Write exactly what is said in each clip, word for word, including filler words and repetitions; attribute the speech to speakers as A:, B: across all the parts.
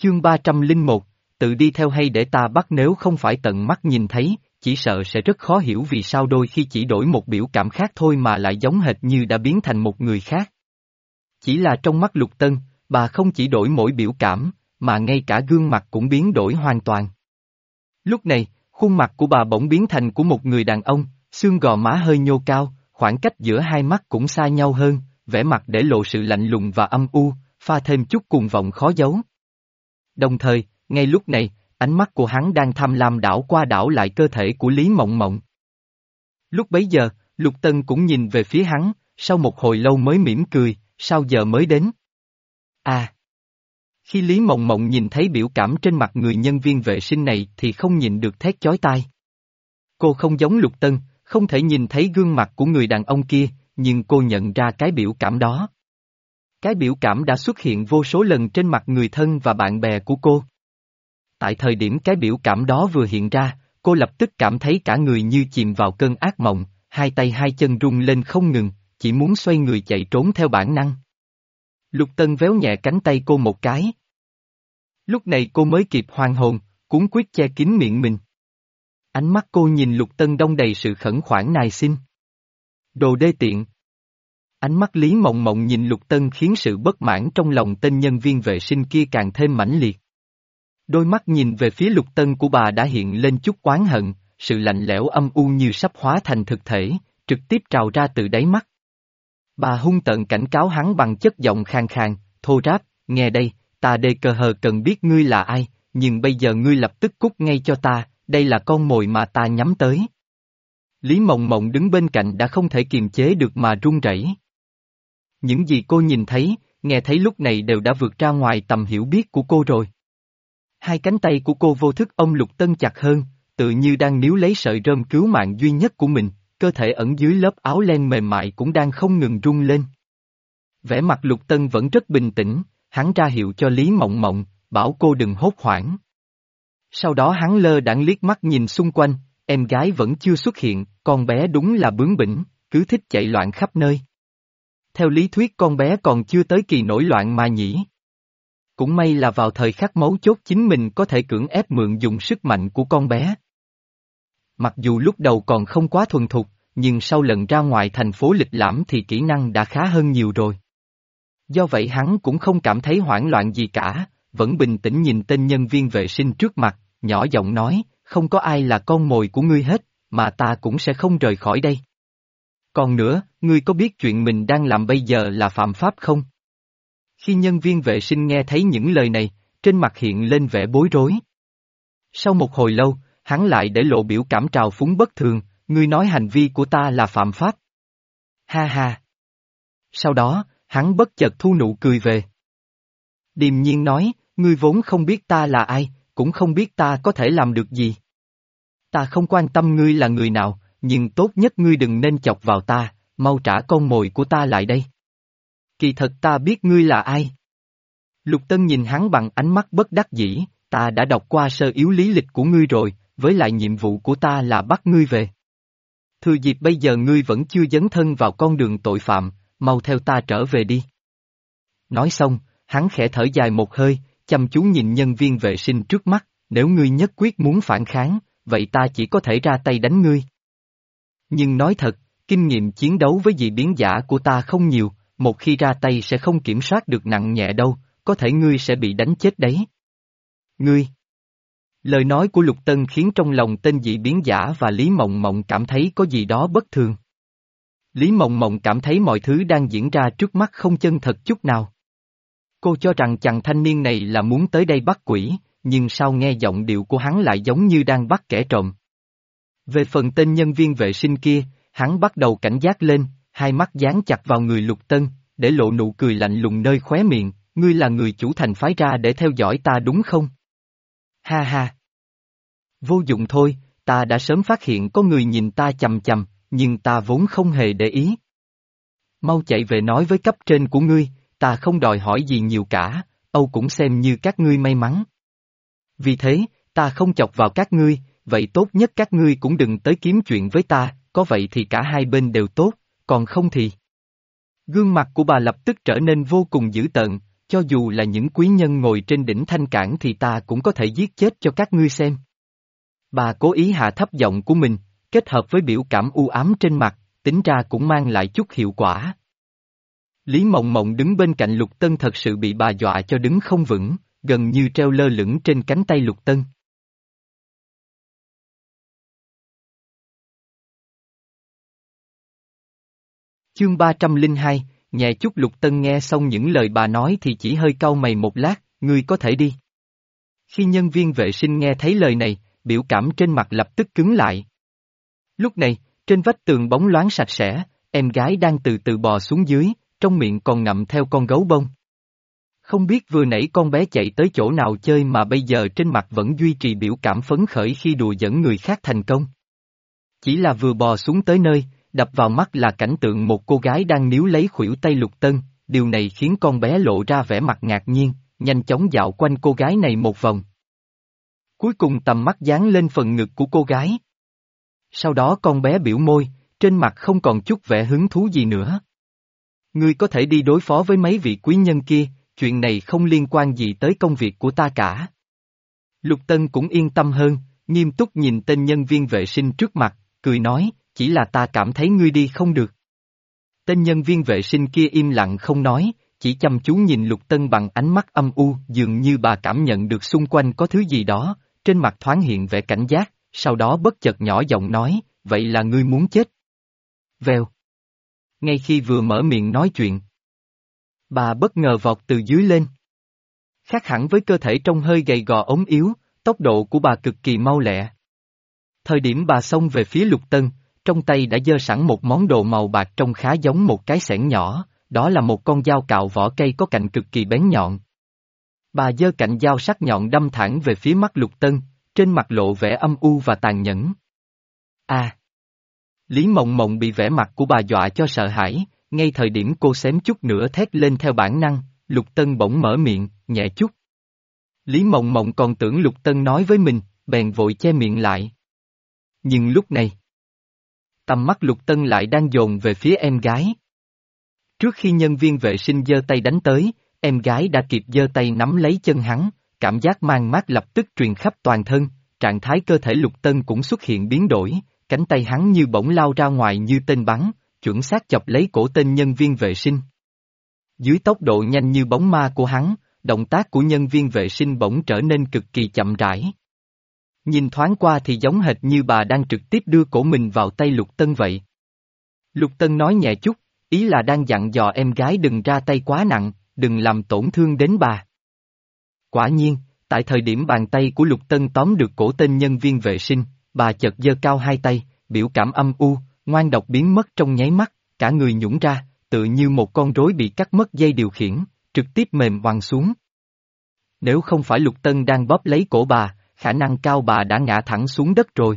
A: Chương ba trăm lẻ một, tự đi theo hay để ta bắt nếu không phải tận mắt nhìn thấy, chỉ sợ sẽ rất khó hiểu vì sao đôi khi chỉ đổi một biểu cảm khác thôi mà lại giống hệt như đã biến thành một người khác. Chỉ là trong mắt Lục Tân, bà không chỉ đổi mỗi biểu cảm, mà ngay cả gương mặt cũng biến đổi hoàn toàn. Lúc này, khuôn mặt của bà bỗng biến thành của một người đàn ông, xương gò má hơi nhô cao, khoảng cách giữa hai mắt cũng xa nhau hơn, vẻ mặt để lộ sự lạnh lùng và âm u, pha thêm chút cuồng vọng khó giấu. Đồng thời, ngay lúc này, ánh mắt của hắn đang tham lam đảo qua đảo lại cơ thể của Lý Mộng Mộng. Lúc bấy giờ, Lục Tân cũng nhìn về phía hắn, sau một hồi lâu mới mỉm cười, sao giờ mới đến? À! Khi Lý Mộng Mộng nhìn thấy biểu cảm trên mặt người nhân viên vệ sinh này thì không nhịn được thét chói tai. Cô không giống Lục Tân, không thể nhìn thấy gương mặt của người đàn ông kia, nhưng cô nhận ra cái biểu cảm đó. Cái biểu cảm đã xuất hiện vô số lần trên mặt người thân và bạn bè của cô. Tại thời điểm cái biểu cảm đó vừa hiện ra, cô lập tức cảm thấy cả người như chìm vào cơn ác mộng, hai tay hai chân rung lên không ngừng, chỉ muốn xoay người chạy trốn theo bản năng. Lục Tân véo nhẹ cánh tay cô một cái. Lúc này cô mới kịp hoàn hồn, cuống quýt che kín miệng mình. Ánh mắt cô nhìn Lục Tân đông đầy sự khẩn khoản nài xin. Đồ đê tiện. Ánh mắt Lý Mộng Mộng nhìn Lục Tân khiến sự bất mãn trong lòng tên nhân viên vệ sinh kia càng thêm mãnh liệt. Đôi mắt nhìn về phía Lục Tân của bà đã hiện lên chút oán hận, sự lạnh lẽo âm u như sắp hóa thành thực thể, trực tiếp trào ra từ đáy mắt. Bà hung tợn cảnh cáo hắn bằng chất giọng khàn khàn, thô ráp, nghe đây, ta đê cơ hờ cần biết ngươi là ai, nhưng bây giờ ngươi lập tức cút ngay cho ta, đây là con mồi mà ta nhắm tới. Lý Mộng Mộng đứng bên cạnh đã không thể kiềm chế được mà run rẩy. Những gì cô nhìn thấy, nghe thấy lúc này đều đã vượt ra ngoài tầm hiểu biết của cô rồi. Hai cánh tay của cô vô thức ôm Lục Tân chặt hơn, tự như đang níu lấy sợi rơm cứu mạng duy nhất của mình, cơ thể ẩn dưới lớp áo len mềm mại cũng đang không ngừng rung lên. Vẻ mặt Lục Tân vẫn rất bình tĩnh, hắn ra hiệu cho Lý Mộng Mộng, bảo cô đừng hốt hoảng. Sau đó hắn lơ đãng liếc mắt nhìn xung quanh, em gái vẫn chưa xuất hiện, con bé đúng là bướng bỉnh, cứ thích chạy loạn khắp nơi. Theo lý thuyết con bé còn chưa tới kỳ nổi loạn mà nhỉ. Cũng may là vào thời khắc mấu chốt chính mình có thể cưỡng ép mượn dùng sức mạnh của con bé. Mặc dù lúc đầu còn không quá thuần thục, nhưng sau lần ra ngoài thành phố lịch lãm thì kỹ năng đã khá hơn nhiều rồi. Do vậy hắn cũng không cảm thấy hoảng loạn gì cả, vẫn bình tĩnh nhìn tên nhân viên vệ sinh trước mặt, nhỏ giọng nói, không có ai là con mồi của ngươi hết, mà ta cũng sẽ không rời khỏi đây. Còn nữa, ngươi có biết chuyện mình đang làm bây giờ là phạm pháp không? Khi nhân viên vệ sinh nghe thấy những lời này, trên mặt hiện lên vẻ bối rối. Sau một hồi lâu, hắn lại để lộ biểu cảm trào phúng bất thường, ngươi nói hành vi của ta là phạm pháp. Ha ha. Sau đó, hắn bất chợt thu nụ cười về. Điềm nhiên nói, ngươi vốn không biết ta là ai, cũng không biết ta có thể làm được gì. Ta không quan tâm ngươi là người nào, nhưng tốt nhất ngươi đừng nên chọc vào ta, mau trả con mồi của ta lại đây. Kỳ thật ta biết ngươi là ai. Lục Tân nhìn hắn bằng ánh mắt bất đắc dĩ, ta đã đọc qua sơ yếu lý lịch của ngươi rồi, với lại nhiệm vụ của ta là bắt ngươi về. Thừa dịp bây giờ ngươi vẫn chưa dấn thân vào con đường tội phạm, mau theo ta trở về đi. Nói xong, hắn khẽ thở dài một hơi, chăm chú nhìn nhân viên vệ sinh trước mắt, nếu ngươi nhất quyết muốn phản kháng, vậy ta chỉ có thể ra tay đánh ngươi. Nhưng nói thật, kinh nghiệm chiến đấu với dị biến giả của ta không nhiều, một khi ra tay sẽ không kiểm soát được nặng nhẹ đâu, có thể ngươi sẽ bị đánh chết đấy. Ngươi! Lời nói của Lục Tân khiến trong lòng tên dị biến giả và Lý Mộng Mộng cảm thấy có gì đó bất thường. Lý Mộng Mộng cảm thấy mọi thứ đang diễn ra trước mắt không chân thật chút nào. Cô cho rằng chàng thanh niên này là muốn tới đây bắt quỷ, nhưng sao nghe giọng điệu của hắn lại giống như đang bắt kẻ trộm. Về phần tên nhân viên vệ sinh kia, hắn bắt đầu cảnh giác lên, hai mắt dán chặt vào người Lục Tân, để lộ nụ cười lạnh lùng nơi khóe miệng, ngươi là người chủ thành phái ra để theo dõi ta đúng không? Ha ha! Vô dụng thôi, ta đã sớm phát hiện có người nhìn ta chằm chằm, nhưng ta vốn không hề để ý. Mau chạy về nói với cấp trên của ngươi, ta không đòi hỏi gì nhiều cả, Âu cũng xem như các ngươi may mắn. Vì thế, ta không chọc vào các ngươi, vậy tốt nhất các ngươi cũng đừng tới kiếm chuyện với ta, có vậy thì cả hai bên đều tốt, còn không thì... Gương mặt của bà lập tức trở nên vô cùng dữ tợn, cho dù là những quý nhân ngồi trên đỉnh thanh cảng thì ta cũng có thể giết chết cho các ngươi xem. Bà cố ý hạ thấp giọng của mình, kết hợp với biểu cảm u ám trên mặt, tính ra cũng mang lại chút hiệu quả. Lý Mộng Mộng đứng bên cạnh Lục Tân thật sự bị bà dọa cho đứng không vững, gần như treo lơ lửng trên cánh tay Lục Tân. Chương ba trăm lẻ hai, nhẹ chút. Lục Tân nghe xong những lời bà nói thì chỉ hơi cau mày một lát, ngươi có thể đi. Khi nhân viên vệ sinh nghe thấy lời này, biểu cảm trên mặt lập tức cứng lại. Lúc này, trên vách tường bóng loáng sạch sẽ, em gái đang từ từ bò xuống dưới, trong miệng còn ngậm theo con gấu bông. Không biết vừa nãy con bé chạy tới chỗ nào chơi mà bây giờ trên mặt vẫn duy trì biểu cảm phấn khởi khi đùa giỡn người khác thành công. Chỉ là vừa bò xuống tới nơi, đập vào mắt là cảnh tượng một cô gái đang níu lấy khuỷu tay Lục Tân, điều này khiến con bé lộ ra vẻ mặt ngạc nhiên, nhanh chóng dạo quanh cô gái này một vòng. Cuối cùng tầm mắt dán lên phần ngực của cô gái. Sau đó con bé biểu môi, trên mặt không còn chút vẻ hứng thú gì nữa. Ngươi có thể đi đối phó với mấy vị quý nhân kia, chuyện này không liên quan gì tới công việc của ta cả. Lục Tân cũng yên tâm hơn, nghiêm túc nhìn tên nhân viên vệ sinh trước mặt, cười nói, chỉ là ta cảm thấy ngươi đi không được. Tên nhân viên vệ sinh kia im lặng không nói, chỉ chăm chú nhìn Lục Tân bằng ánh mắt âm u, dường như bà cảm nhận được xung quanh có thứ gì đó, trên mặt thoáng hiện vẻ cảnh giác, sau đó bất chợt nhỏ giọng nói, vậy là ngươi muốn chết. Vèo. Ngay khi vừa mở miệng nói chuyện, bà bất ngờ vọt từ dưới lên. Khác hẳn với cơ thể trông hơi gầy gò ốm yếu, tốc độ của bà cực kỳ mau lẹ. Thời điểm bà xông về phía Lục Tân, trong tay đã giơ sẵn một món đồ màu bạc trông khá giống một cái xẻng nhỏ, đó là một con dao cạo vỏ cây có cạnh cực kỳ bén nhọn. Bà giơ cạnh dao sắc nhọn đâm thẳng về phía mắt Lục Tân, trên mặt lộ vẻ âm u và tàn nhẫn. À! Lý Mộng Mộng bị vẻ mặt của bà dọa cho sợ hãi, ngay thời điểm cô xém chút nữa thét lên theo bản năng, Lục Tân bỗng mở miệng, nhẹ chút. Lý Mộng Mộng còn tưởng Lục Tân nói với mình, bèn vội che miệng lại. Nhưng lúc này, tầm mắt Lục Tân lại đang dồn về phía em gái. Trước khi nhân viên vệ sinh giơ tay đánh tới, em gái đã kịp giơ tay nắm lấy chân hắn, cảm giác mang mát lập tức truyền khắp toàn thân, trạng thái cơ thể Lục Tân cũng xuất hiện biến đổi, cánh tay hắn như bỗng lao ra ngoài như tên bắn, chuẩn xác chọc lấy cổ tên nhân viên vệ sinh. Dưới tốc độ nhanh như bóng ma của hắn, động tác của nhân viên vệ sinh bỗng trở nên cực kỳ chậm rãi. Nhìn thoáng qua thì giống hệt như bà đang trực tiếp đưa cổ mình vào tay Lục Tân vậy. Lục Tân nói nhẹ chút, ý là đang dặn dò em gái đừng ra tay quá nặng, đừng làm tổn thương đến bà. Quả nhiên, tại thời điểm bàn tay của Lục Tân tóm được cổ tên nhân viên vệ sinh, bà chợt giơ cao hai tay, biểu cảm âm u, ngoan độc biến mất trong nháy mắt, cả người nhũn ra, tự như một con rối bị cắt mất dây điều khiển, trực tiếp mềm oằn xuống. Nếu không phải Lục Tân đang bóp lấy cổ bà, khả năng cao bà đã ngã thẳng xuống đất rồi.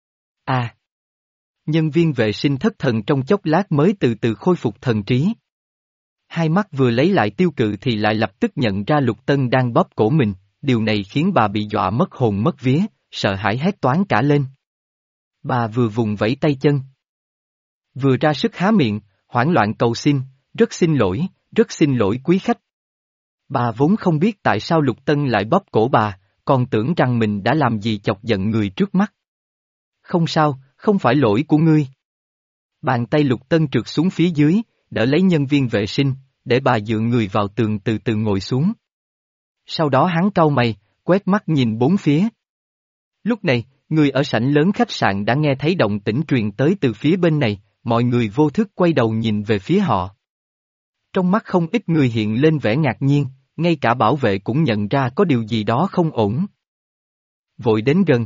A: À! Nhân viên vệ sinh thất thần trong chốc lát mới từ từ khôi phục thần trí. Hai mắt vừa lấy lại tiêu cự thì lại lập tức nhận ra Lục Tân đang bóp cổ mình, điều này khiến bà bị dọa mất hồn mất vía, sợ hãi hét toáng cả lên. Bà vừa vùng vẫy tay chân, vừa ra sức há miệng, hoảng loạn cầu xin, rất xin lỗi, rất xin lỗi quý khách. Bà vốn không biết tại sao Lục Tân lại bóp cổ bà, còn tưởng rằng mình đã làm gì chọc giận người trước mắt. Không sao, không phải lỗi của ngươi. Bàn tay Lục Tân trượt xuống phía dưới, đỡ lấy nhân viên vệ sinh, để bà dựa người vào tường từ từ ngồi xuống. Sau đó hắn cau mày, quét mắt nhìn bốn phía. Lúc này, người ở sảnh lớn khách sạn đã nghe thấy động tĩnh truyền tới từ phía bên này, mọi người vô thức quay đầu nhìn về phía họ. Trong mắt không ít người hiện lên vẻ ngạc nhiên, ngay cả bảo vệ cũng nhận ra có điều gì đó không ổn. Vội đến gần.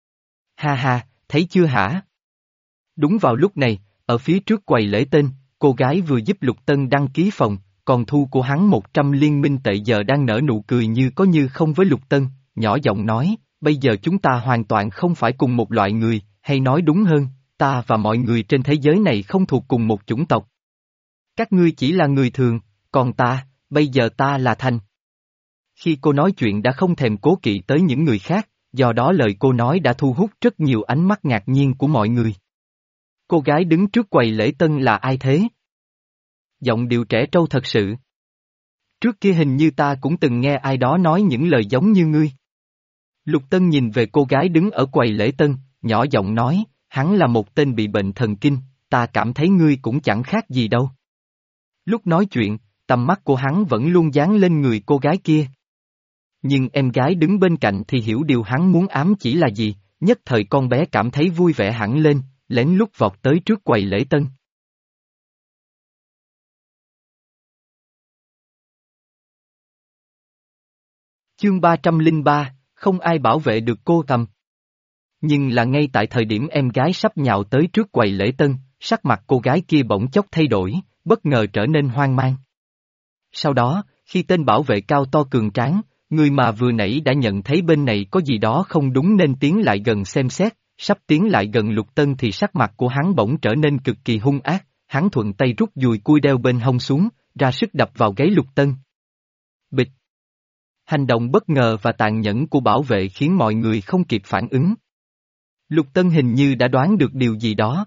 A: Ha ha, thấy chưa hả? Đúng vào lúc này, ở phía trước quầy lễ tên, cô gái vừa giúp Lục Tân đăng ký phòng, còn thu của hắn một trăm liên minh tệ giờ đang nở nụ cười như có như không với Lục Tân, nhỏ giọng nói, bây giờ chúng ta hoàn toàn không phải cùng một loại người, hay nói đúng hơn, ta và mọi người trên thế giới này không thuộc cùng một chủng tộc. Các ngươi chỉ là người thường, còn ta, bây giờ ta là Thành. Khi cô nói chuyện đã không thèm cố kỵ tới những người khác, do đó lời cô nói đã thu hút rất nhiều ánh mắt ngạc nhiên của mọi người. Cô gái đứng trước quầy lễ tân là ai thế? Giọng điệu trẻ trâu thật sự. Trước kia hình như ta cũng từng nghe ai đó nói những lời giống như ngươi. Lục Tân nhìn về cô gái đứng ở quầy lễ tân, nhỏ giọng nói, hắn là một tên bị bệnh thần kinh, ta cảm thấy ngươi cũng chẳng khác gì đâu. Lúc nói chuyện, tầm mắt của hắn vẫn luôn dán lên người cô gái kia. Nhưng em gái đứng bên cạnh thì hiểu điều hắn muốn ám chỉ là gì, nhất thời con bé cảm thấy vui vẻ hẳn lên, lén lút vọt tới trước quầy lễ tân. Chương ba trăm lẻ ba, không ai bảo vệ được cô tầm. Nhưng là ngay tại thời điểm em gái sắp nhào tới trước quầy lễ tân, sắc mặt cô gái kia bỗng chốc thay đổi, bất ngờ trở nên hoang mang. Sau đó, khi tên bảo vệ cao to cường tráng, người mà vừa nãy đã nhận thấy bên này có gì đó không đúng nên tiến lại gần xem xét, sắp tiến lại gần Lục Tân thì sắc mặt của hắn bỗng trở nên cực kỳ hung ác, hắn thuận tay rút dùi cui đeo bên hông xuống, ra sức đập vào gáy Lục Tân. Bịch! Hành động bất ngờ và tàn nhẫn của bảo vệ khiến mọi người không kịp phản ứng. Lục Tân hình như đã đoán được điều gì đó.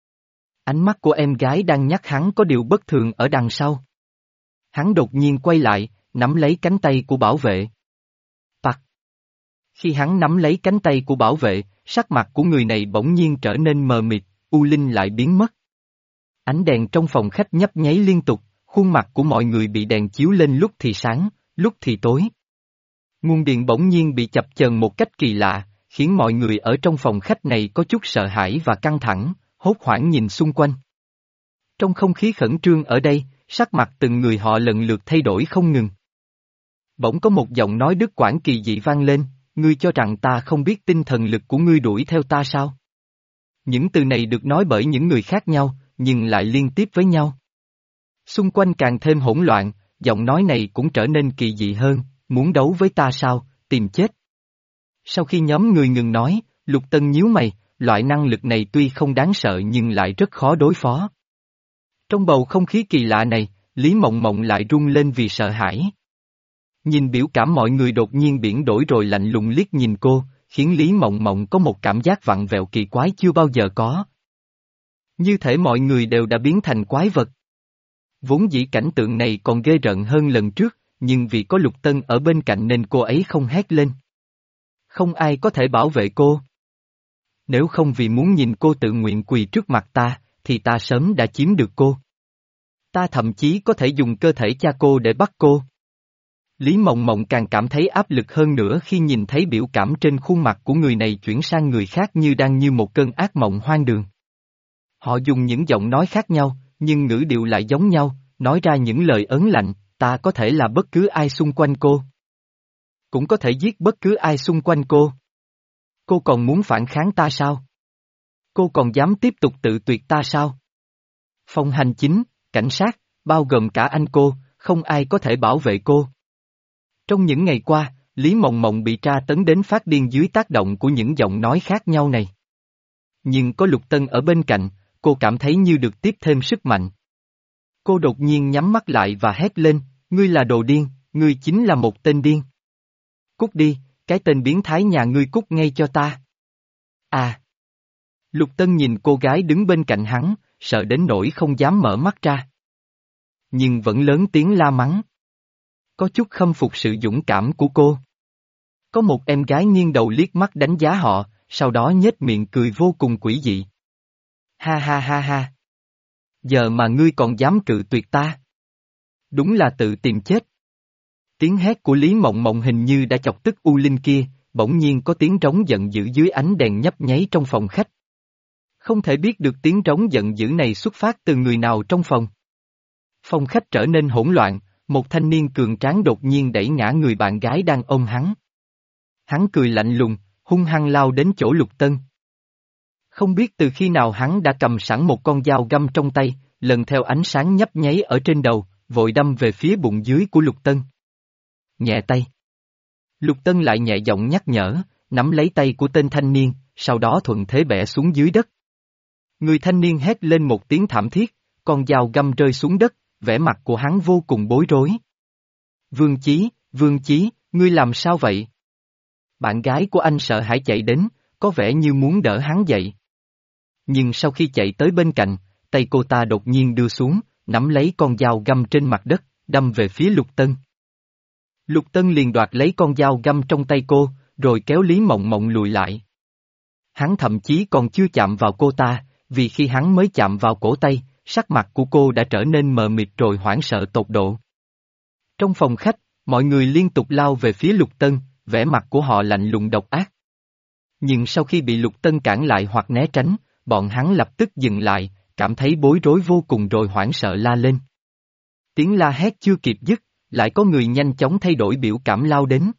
A: Ánh mắt của em gái đang nhắc hắn có điều bất thường ở đằng sau. Hắn đột nhiên quay lại, nắm lấy cánh tay của bảo vệ. Pặc! Khi hắn nắm lấy cánh tay của bảo vệ, sắc mặt của người này bỗng nhiên trở nên mờ mịt, u linh lại biến mất. Ánh đèn trong phòng khách nhấp nháy liên tục, khuôn mặt của mọi người bị đèn chiếu lên lúc thì sáng, lúc thì tối. Nguồn điện bỗng nhiên bị chập chờn một cách kỳ lạ, khiến mọi người ở trong phòng khách này có chút sợ hãi và căng thẳng, hốt hoảng nhìn xung quanh. Trong không khí khẩn trương ở đây, sắc mặt từng người họ lần lượt thay đổi không ngừng. Bỗng có một giọng nói đứt quãng kỳ dị vang lên, ngươi cho rằng ta không biết tinh thần lực của ngươi đuổi theo ta sao? Những từ này được nói bởi những người khác nhau, nhưng lại liên tiếp với nhau. Xung quanh càng thêm hỗn loạn, giọng nói này cũng trở nên kỳ dị hơn, muốn đấu với ta sao, tìm chết. Sau khi nhóm người ngừng nói, Lục Tân nhíu mày, loại năng lực này tuy không đáng sợ nhưng lại rất khó đối phó. Trong bầu không khí kỳ lạ này, Lý Mộng Mộng lại run lên vì sợ hãi. Nhìn biểu cảm mọi người đột nhiên biển đổi rồi lạnh lùng liếc nhìn cô, khiến Lý Mộng Mộng có một cảm giác vặn vẹo kỳ quái chưa bao giờ có. Như thể mọi người đều đã biến thành quái vật. Vốn dĩ cảnh tượng này còn ghê rợn hơn lần trước, nhưng vì có Lục Tân ở bên cạnh nên cô ấy không hét lên. Không ai có thể bảo vệ cô. Nếu không vì muốn nhìn cô tự nguyện quỳ trước mặt ta, thì ta sớm đã chiếm được cô. Ta thậm chí có thể dùng cơ thể cha cô để bắt cô. Lý Mộng Mộng càng cảm thấy áp lực hơn nữa khi nhìn thấy biểu cảm trên khuôn mặt của người này chuyển sang người khác như đang như một cơn ác mộng hoang đường. Họ dùng những giọng nói khác nhau, nhưng ngữ điệu lại giống nhau, nói ra những lời ớn lạnh, ta có thể là bất cứ ai xung quanh cô. Cũng có thể giết bất cứ ai xung quanh cô. Cô còn muốn phản kháng ta sao? Cô còn dám tiếp tục tự tuyệt ta sao? Phòng hành chính, cảnh sát, bao gồm cả anh cô, không ai có thể bảo vệ cô. Trong những ngày qua, Lý Mộng Mộng bị tra tấn đến phát điên dưới tác động của những giọng nói khác nhau này. Nhưng có Lục Tân ở bên cạnh, cô cảm thấy như được tiếp thêm sức mạnh. Cô đột nhiên nhắm mắt lại và hét lên, ngươi là đồ điên, ngươi chính là một tên điên. Cút đi, cái tên biến thái nhà ngươi cút ngay cho ta. À! Lục Tân nhìn cô gái đứng bên cạnh hắn, sợ đến nỗi không dám mở mắt ra. Nhưng vẫn lớn tiếng la mắng. Có chút khâm phục sự dũng cảm của cô. Có một em gái nghiêng đầu liếc mắt đánh giá họ, sau đó nhếch miệng cười vô cùng quỷ dị. Ha ha ha ha! Giờ mà ngươi còn dám cự tuyệt ta? Đúng là tự tìm chết. Tiếng hét của Lý Mộng Mộng hình như đã chọc tức U Linh kia, bỗng nhiên có tiếng trống giận dữ dưới ánh đèn nhấp nháy trong phòng khách. Không thể biết được tiếng trống giận dữ này xuất phát từ người nào trong phòng. Phòng khách trở nên hỗn loạn, một thanh niên cường tráng đột nhiên đẩy ngã người bạn gái đang ôm hắn. Hắn cười lạnh lùng, hung hăng lao đến chỗ Lục Tân. Không biết từ khi nào hắn đã cầm sẵn một con dao găm trong tay, lần theo ánh sáng nhấp nháy ở trên đầu, vội đâm về phía bụng dưới của Lục Tân. Nhẹ tay. Lục Tân lại nhẹ giọng nhắc nhở, nắm lấy tay của tên thanh niên, sau đó thuận thế bẻ xuống dưới đất. Người thanh niên hét lên một tiếng thảm thiết, con dao găm rơi xuống đất, vẻ mặt của hắn vô cùng bối rối. Vương Chí, Vương Chí, ngươi làm sao vậy? Bạn gái của anh sợ hãi chạy đến, có vẻ như muốn đỡ hắn dậy. Nhưng sau khi chạy tới bên cạnh, tay cô ta đột nhiên đưa xuống, nắm lấy con dao găm trên mặt đất, đâm về phía Lục Tân. Lục Tân liền đoạt lấy con dao găm trong tay cô, rồi kéo Lý Mộng Mộng lùi lại. Hắn thậm chí còn chưa chạm vào cô ta, vì khi hắn mới chạm vào cổ tay, sắc mặt của cô đã trở nên mờ mịt rồi hoảng sợ tột độ. Trong phòng khách, mọi người liên tục lao về phía Lục Tân, vẻ mặt của họ lạnh lùng độc ác. Nhưng sau khi bị Lục Tân cản lại hoặc né tránh, bọn hắn lập tức dừng lại, cảm thấy bối rối vô cùng rồi hoảng sợ la lên. Tiếng la hét chưa kịp dứt, lại có người nhanh chóng thay đổi biểu cảm lao đến.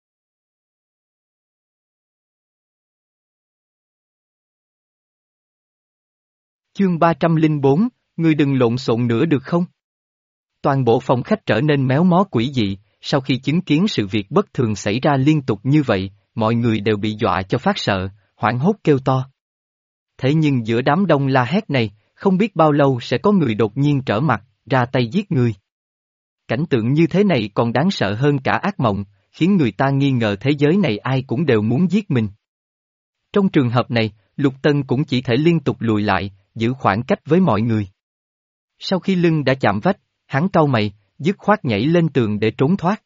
A: Chương ba trăm lẻ bốn, ngươi đừng lộn xộn nữa được không? Toàn bộ phòng khách trở nên méo mó quỷ dị, sau khi chứng kiến sự việc bất thường xảy ra liên tục như vậy, mọi người đều bị dọa cho phát sợ, hoảng hốt kêu to. Thế nhưng giữa đám đông la hét này, không biết bao lâu sẽ có người đột nhiên trở mặt, ra tay giết người. Cảnh tượng như thế này còn đáng sợ hơn cả ác mộng, khiến người ta nghi ngờ thế giới này ai cũng đều muốn giết mình. Trong trường hợp này, Lục Tân cũng chỉ thể liên tục lùi lại, giữ khoảng cách với mọi người. Sau khi lưng đã chạm vách, hắn cau mày, dứt khoát nhảy lên tường để trốn thoát.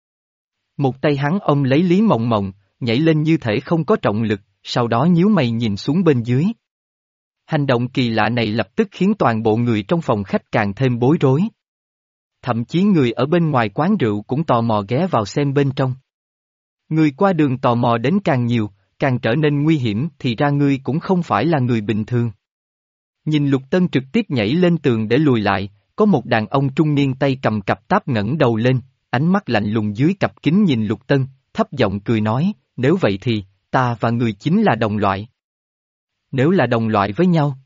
A: Một tay hắn ôm lấy Lý Mộng Mộng, nhảy lên như thể không có trọng lực, sau đó nhíu mày nhìn xuống bên dưới. Hành động kỳ lạ này lập tức khiến toàn bộ người trong phòng khách càng thêm bối rối. Thậm chí người ở bên ngoài quán rượu cũng tò mò ghé vào xem bên trong. Người qua đường tò mò đến càng nhiều, càng trở nên nguy hiểm thì ra ngươi cũng không phải là người bình thường. Nhìn Lục Tân trực tiếp nhảy lên tường để lùi lại, có một đàn ông trung niên tay cầm cặp táp ngẩng đầu lên, ánh mắt lạnh lùng dưới cặp kính nhìn Lục Tân, thấp giọng cười nói, nếu vậy thì, ta và người chính là đồng loại. Nếu là đồng loại với nhau,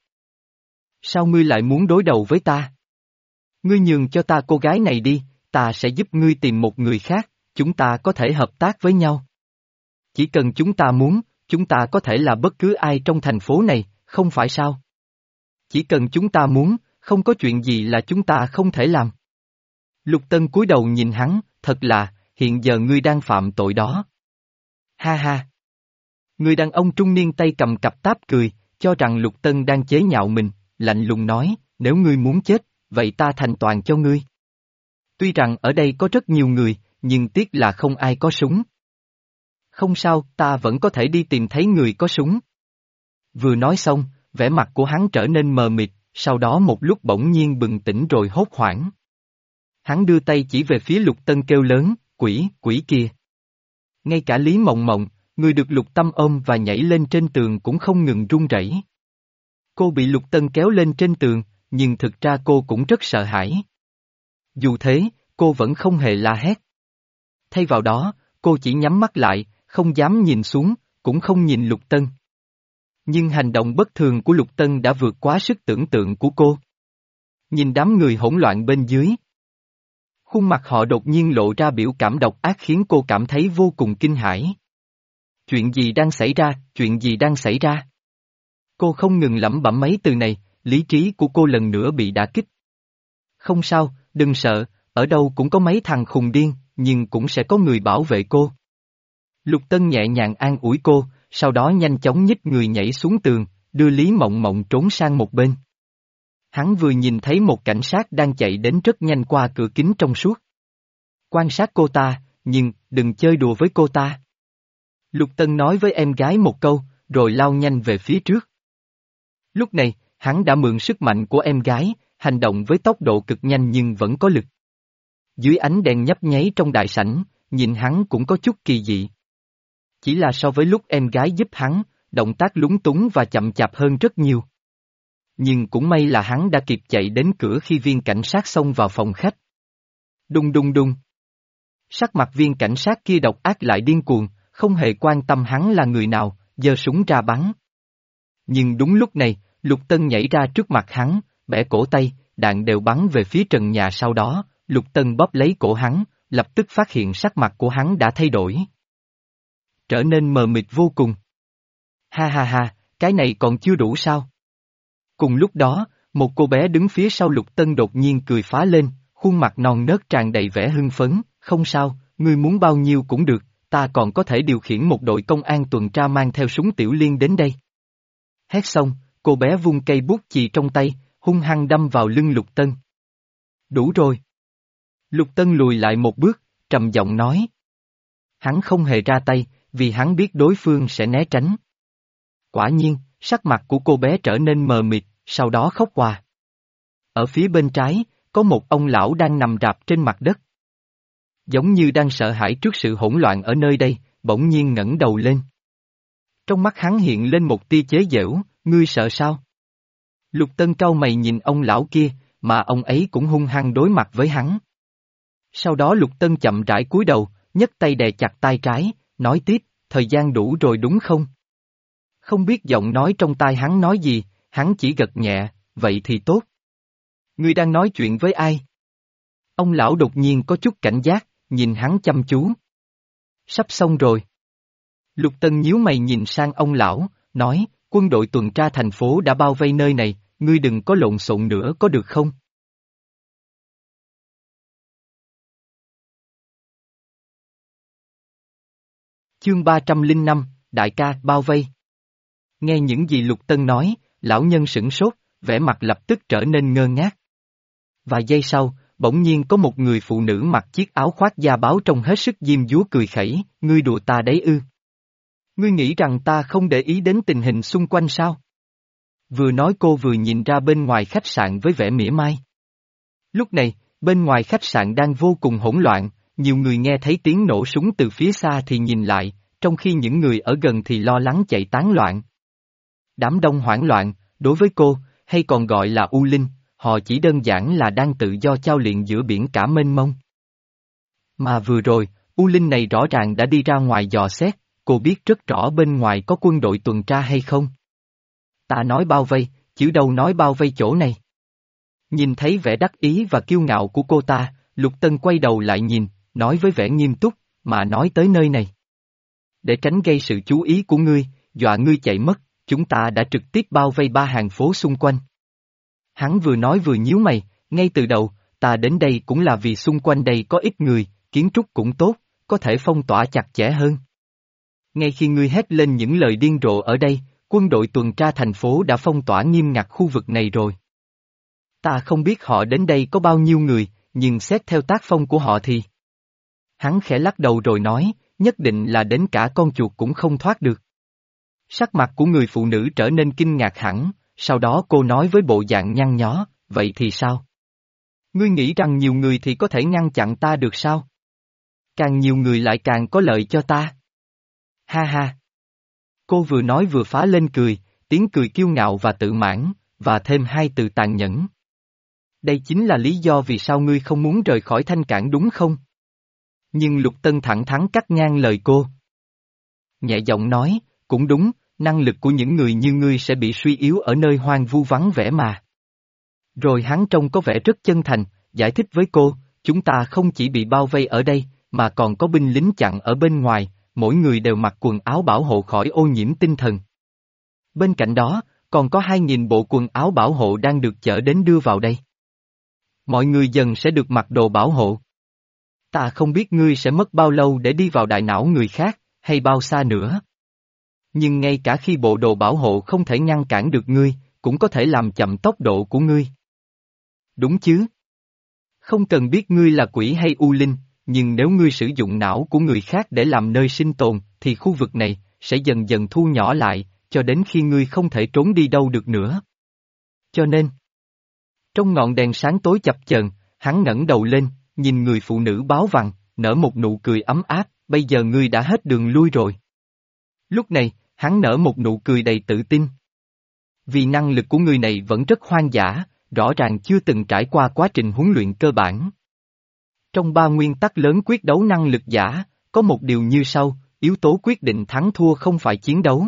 A: sao ngươi lại muốn đối đầu với ta? Ngươi nhường cho ta cô gái này đi, ta sẽ giúp ngươi tìm một người khác, chúng ta có thể hợp tác với nhau. Chỉ cần chúng ta muốn, chúng ta có thể là bất cứ ai trong thành phố này, không phải sao? Chỉ cần chúng ta muốn, không có chuyện gì là chúng ta không thể làm. Lục Tân cúi đầu nhìn hắn, thật là, hiện giờ ngươi đang phạm tội đó. Ha ha. Người đàn ông trung niên tay cầm cặp táp cười, cho rằng Lục Tân đang chế nhạo mình, lạnh lùng nói, nếu ngươi muốn chết, vậy ta thành toàn cho ngươi. Tuy rằng ở đây có rất nhiều người, nhưng tiếc là không ai có súng. Không sao, ta vẫn có thể đi tìm thấy người có súng. Vừa nói xong, vẻ mặt của hắn trở nên mờ mịt, sau đó một lúc bỗng nhiên bừng tỉnh rồi hốt hoảng. Hắn đưa tay chỉ về phía Lục Tân kêu lớn, quỷ, quỷ kia. Ngay cả Lý Mộng Mộng, người được Lục Tâm ôm và nhảy lên trên tường cũng không ngừng run rẩy. Cô bị Lục Tân kéo lên trên tường, nhưng thực ra cô cũng rất sợ hãi. Dù thế, cô vẫn không hề la hét. Thay vào đó, cô chỉ nhắm mắt lại, không dám nhìn xuống, cũng không nhìn Lục Tân. Nhưng hành động bất thường của Lục Tân đã vượt quá sức tưởng tượng của cô. Nhìn đám người hỗn loạn bên dưới. Khuôn mặt họ đột nhiên lộ ra biểu cảm độc ác khiến cô cảm thấy vô cùng kinh hãi. Chuyện gì đang xảy ra, chuyện gì đang xảy ra? Cô không ngừng lẩm bẩm mấy từ này, lý trí của cô lần nữa bị đả kích. Không sao, đừng sợ, ở đâu cũng có mấy thằng khùng điên, nhưng cũng sẽ có người bảo vệ cô. Lục Tân nhẹ nhàng an ủi cô, sau đó nhanh chóng nhích người nhảy xuống tường, đưa Lý Mộng Mộng trốn sang một bên. Hắn vừa nhìn thấy một cảnh sát đang chạy đến rất nhanh qua cửa kính trong suốt. Quan sát cô ta, nhưng đừng chơi đùa với cô ta. Lục Tân nói với em gái một câu, rồi lao nhanh về phía trước. Lúc này, hắn đã mượn sức mạnh của em gái, hành động với tốc độ cực nhanh nhưng vẫn có lực. Dưới ánh đèn nhấp nháy trong đại sảnh, nhìn hắn cũng có chút kỳ dị. Chỉ là so với lúc em gái giúp hắn, động tác lúng túng và chậm chạp hơn rất nhiều. Nhưng cũng may là hắn đã kịp chạy đến cửa khi viên cảnh sát xông vào phòng khách. Đùng đùng đùng. Sắc mặt viên cảnh sát kia độc ác lại điên cuồng, không hề quan tâm hắn là người nào, giơ súng ra bắn. Nhưng đúng lúc này, Lục Tân nhảy ra trước mặt hắn, bẻ cổ tay, đạn đều bắn về phía trần nhà sau đó, Lục Tân bóp lấy cổ hắn, lập tức phát hiện sắc mặt của hắn đã thay đổi. Trở nên mờ mịt vô cùng. Ha ha ha, cái này còn chưa đủ sao? Cùng lúc đó, một cô bé đứng phía sau Lục Tân đột nhiên cười phá lên, khuôn mặt non nớt tràn đầy vẻ hưng phấn, không sao, ngươi muốn bao nhiêu cũng được, ta còn có thể điều khiển một đội công an tuần tra mang theo súng tiểu liên đến đây. Hét xong, cô bé vung cây bút chì trong tay, hung hăng đâm vào lưng Lục Tân. Đủ rồi. Lục Tân lùi lại một bước, trầm giọng nói. Hắn không hề ra tay, vì hắn biết đối phương sẽ né tránh. Quả nhiên, sắc mặt của cô bé trở nên mờ mịt, sau đó khóc òa. Ở phía bên trái, có một ông lão đang nằm rạp trên mặt đất. Giống như đang sợ hãi trước sự hỗn loạn ở nơi đây, bỗng nhiên ngẩng đầu lên. Trong mắt hắn hiện lên một tia chế giễu, ngươi sợ sao? Lục Tân cau mày nhìn ông lão kia, mà ông ấy cũng hung hăng đối mặt với hắn. Sau đó Lục Tân chậm rãi cúi đầu, nhấc tay đè chặt tay trái, nói tiếp, thời gian đủ rồi đúng không? Không biết giọng nói trong tai hắn nói gì, hắn chỉ gật nhẹ, vậy thì tốt. Ngươi đang nói chuyện với ai? Ông lão đột nhiên có chút cảnh giác, nhìn hắn chăm chú. Sắp xong rồi. Lục Tân nhíu mày nhìn sang ông lão, nói, quân đội tuần tra thành phố đã bao vây nơi này, ngươi đừng có lộn xộn nữa có được không? Chương ba trăm lẻ năm, Đại ca, bao vây. Nghe những gì Lục Tân nói, lão nhân sửng sốt, vẻ mặt lập tức trở nên ngơ ngác. Vài giây sau, bỗng nhiên có một người phụ nữ mặc chiếc áo khoác da báo trông hết sức diêm dúa cười khẩy, ngươi đùa ta đấy ư? Ngươi nghĩ rằng ta không để ý đến tình hình xung quanh sao? Vừa nói cô vừa nhìn ra bên ngoài khách sạn với vẻ mỉa mai. Lúc này, bên ngoài khách sạn đang vô cùng hỗn loạn, nhiều người nghe thấy tiếng nổ súng từ phía xa thì nhìn lại, trong khi những người ở gần thì lo lắng chạy tán loạn. Đám đông hoảng loạn, đối với cô, hay còn gọi là U Linh, họ chỉ đơn giản là đang tự do chao luyện giữa biển cả mênh mông. Mà vừa rồi, U Linh này rõ ràng đã đi ra ngoài dò xét, cô biết rất rõ bên ngoài có quân đội tuần tra hay không. Ta nói bao vây, chứ đâu nói bao vây chỗ này. Nhìn thấy vẻ đắc ý và kiêu ngạo của cô ta, Lục Tân quay đầu lại nhìn, nói với vẻ nghiêm túc, mà nói tới nơi này. Để tránh gây sự chú ý của ngươi, dọa ngươi chạy mất, chúng ta đã trực tiếp bao vây ba hàng phố xung quanh. Hắn vừa nói vừa nhíu mày, ngay từ đầu, ta đến đây cũng là vì xung quanh đây có ít người, kiến trúc cũng tốt, có thể phong tỏa chặt chẽ hơn. Ngay khi ngươi hét lên những lời điên rồ ở đây, quân đội tuần tra thành phố đã phong tỏa nghiêm ngặt khu vực này rồi. Ta không biết họ đến đây có bao nhiêu người, nhưng xét theo tác phong của họ thì... Hắn khẽ lắc đầu rồi nói, nhất định là đến cả con chuột cũng không thoát được. Sắc mặt của người phụ nữ trở nên kinh ngạc hẳn, sau đó cô nói với bộ dạng nhăn nhó, vậy thì sao? Ngươi nghĩ rằng nhiều người thì có thể ngăn chặn ta được sao? Càng nhiều người lại càng có lợi cho ta. Ha ha! Cô vừa nói vừa phá lên cười, tiếng cười kiêu ngạo và tự mãn, và thêm hai từ tàn nhẫn. Đây chính là lý do vì sao ngươi không muốn rời khỏi Thanh Cảng đúng không? Nhưng Lục Tân thẳng thắn cắt ngang lời cô. Nhẹ giọng nói, cũng đúng, năng lực của những người như ngươi sẽ bị suy yếu ở nơi hoang vu vắng vẻ mà. Rồi hắn trông có vẻ rất chân thành, giải thích với cô, chúng ta không chỉ bị bao vây ở đây, mà còn có binh lính chặn ở bên ngoài, mỗi người đều mặc quần áo bảo hộ khỏi ô nhiễm tinh thần. Bên cạnh đó, còn có hai nghìn bộ quần áo bảo hộ đang được chở đến đưa vào đây. Mọi người dần sẽ được mặc đồ bảo hộ. Ta không biết ngươi sẽ mất bao lâu để đi vào đại não người khác, hay bao xa nữa. Nhưng ngay cả khi bộ đồ bảo hộ không thể ngăn cản được ngươi, cũng có thể làm chậm tốc độ của ngươi. Đúng chứ? Không cần biết ngươi là quỷ hay u linh, nhưng nếu ngươi sử dụng não của người khác để làm nơi sinh tồn, thì khu vực này sẽ dần dần thu nhỏ lại, cho đến khi ngươi không thể trốn đi đâu được nữa. Cho nên, trong ngọn đèn sáng tối chập chờn, hắn ngẩng đầu lên, nhìn người phụ nữ báo vàng, nở một nụ cười ấm áp, bây giờ ngươi đã hết đường lui rồi. Lúc này, hắn nở một nụ cười đầy tự tin. Vì năng lực của người này vẫn rất hoang dã, rõ ràng chưa từng trải qua quá trình huấn luyện cơ bản. Trong ba nguyên tắc lớn quyết đấu năng lực giả, có một điều như sau, yếu tố quyết định thắng thua không phải chiến đấu,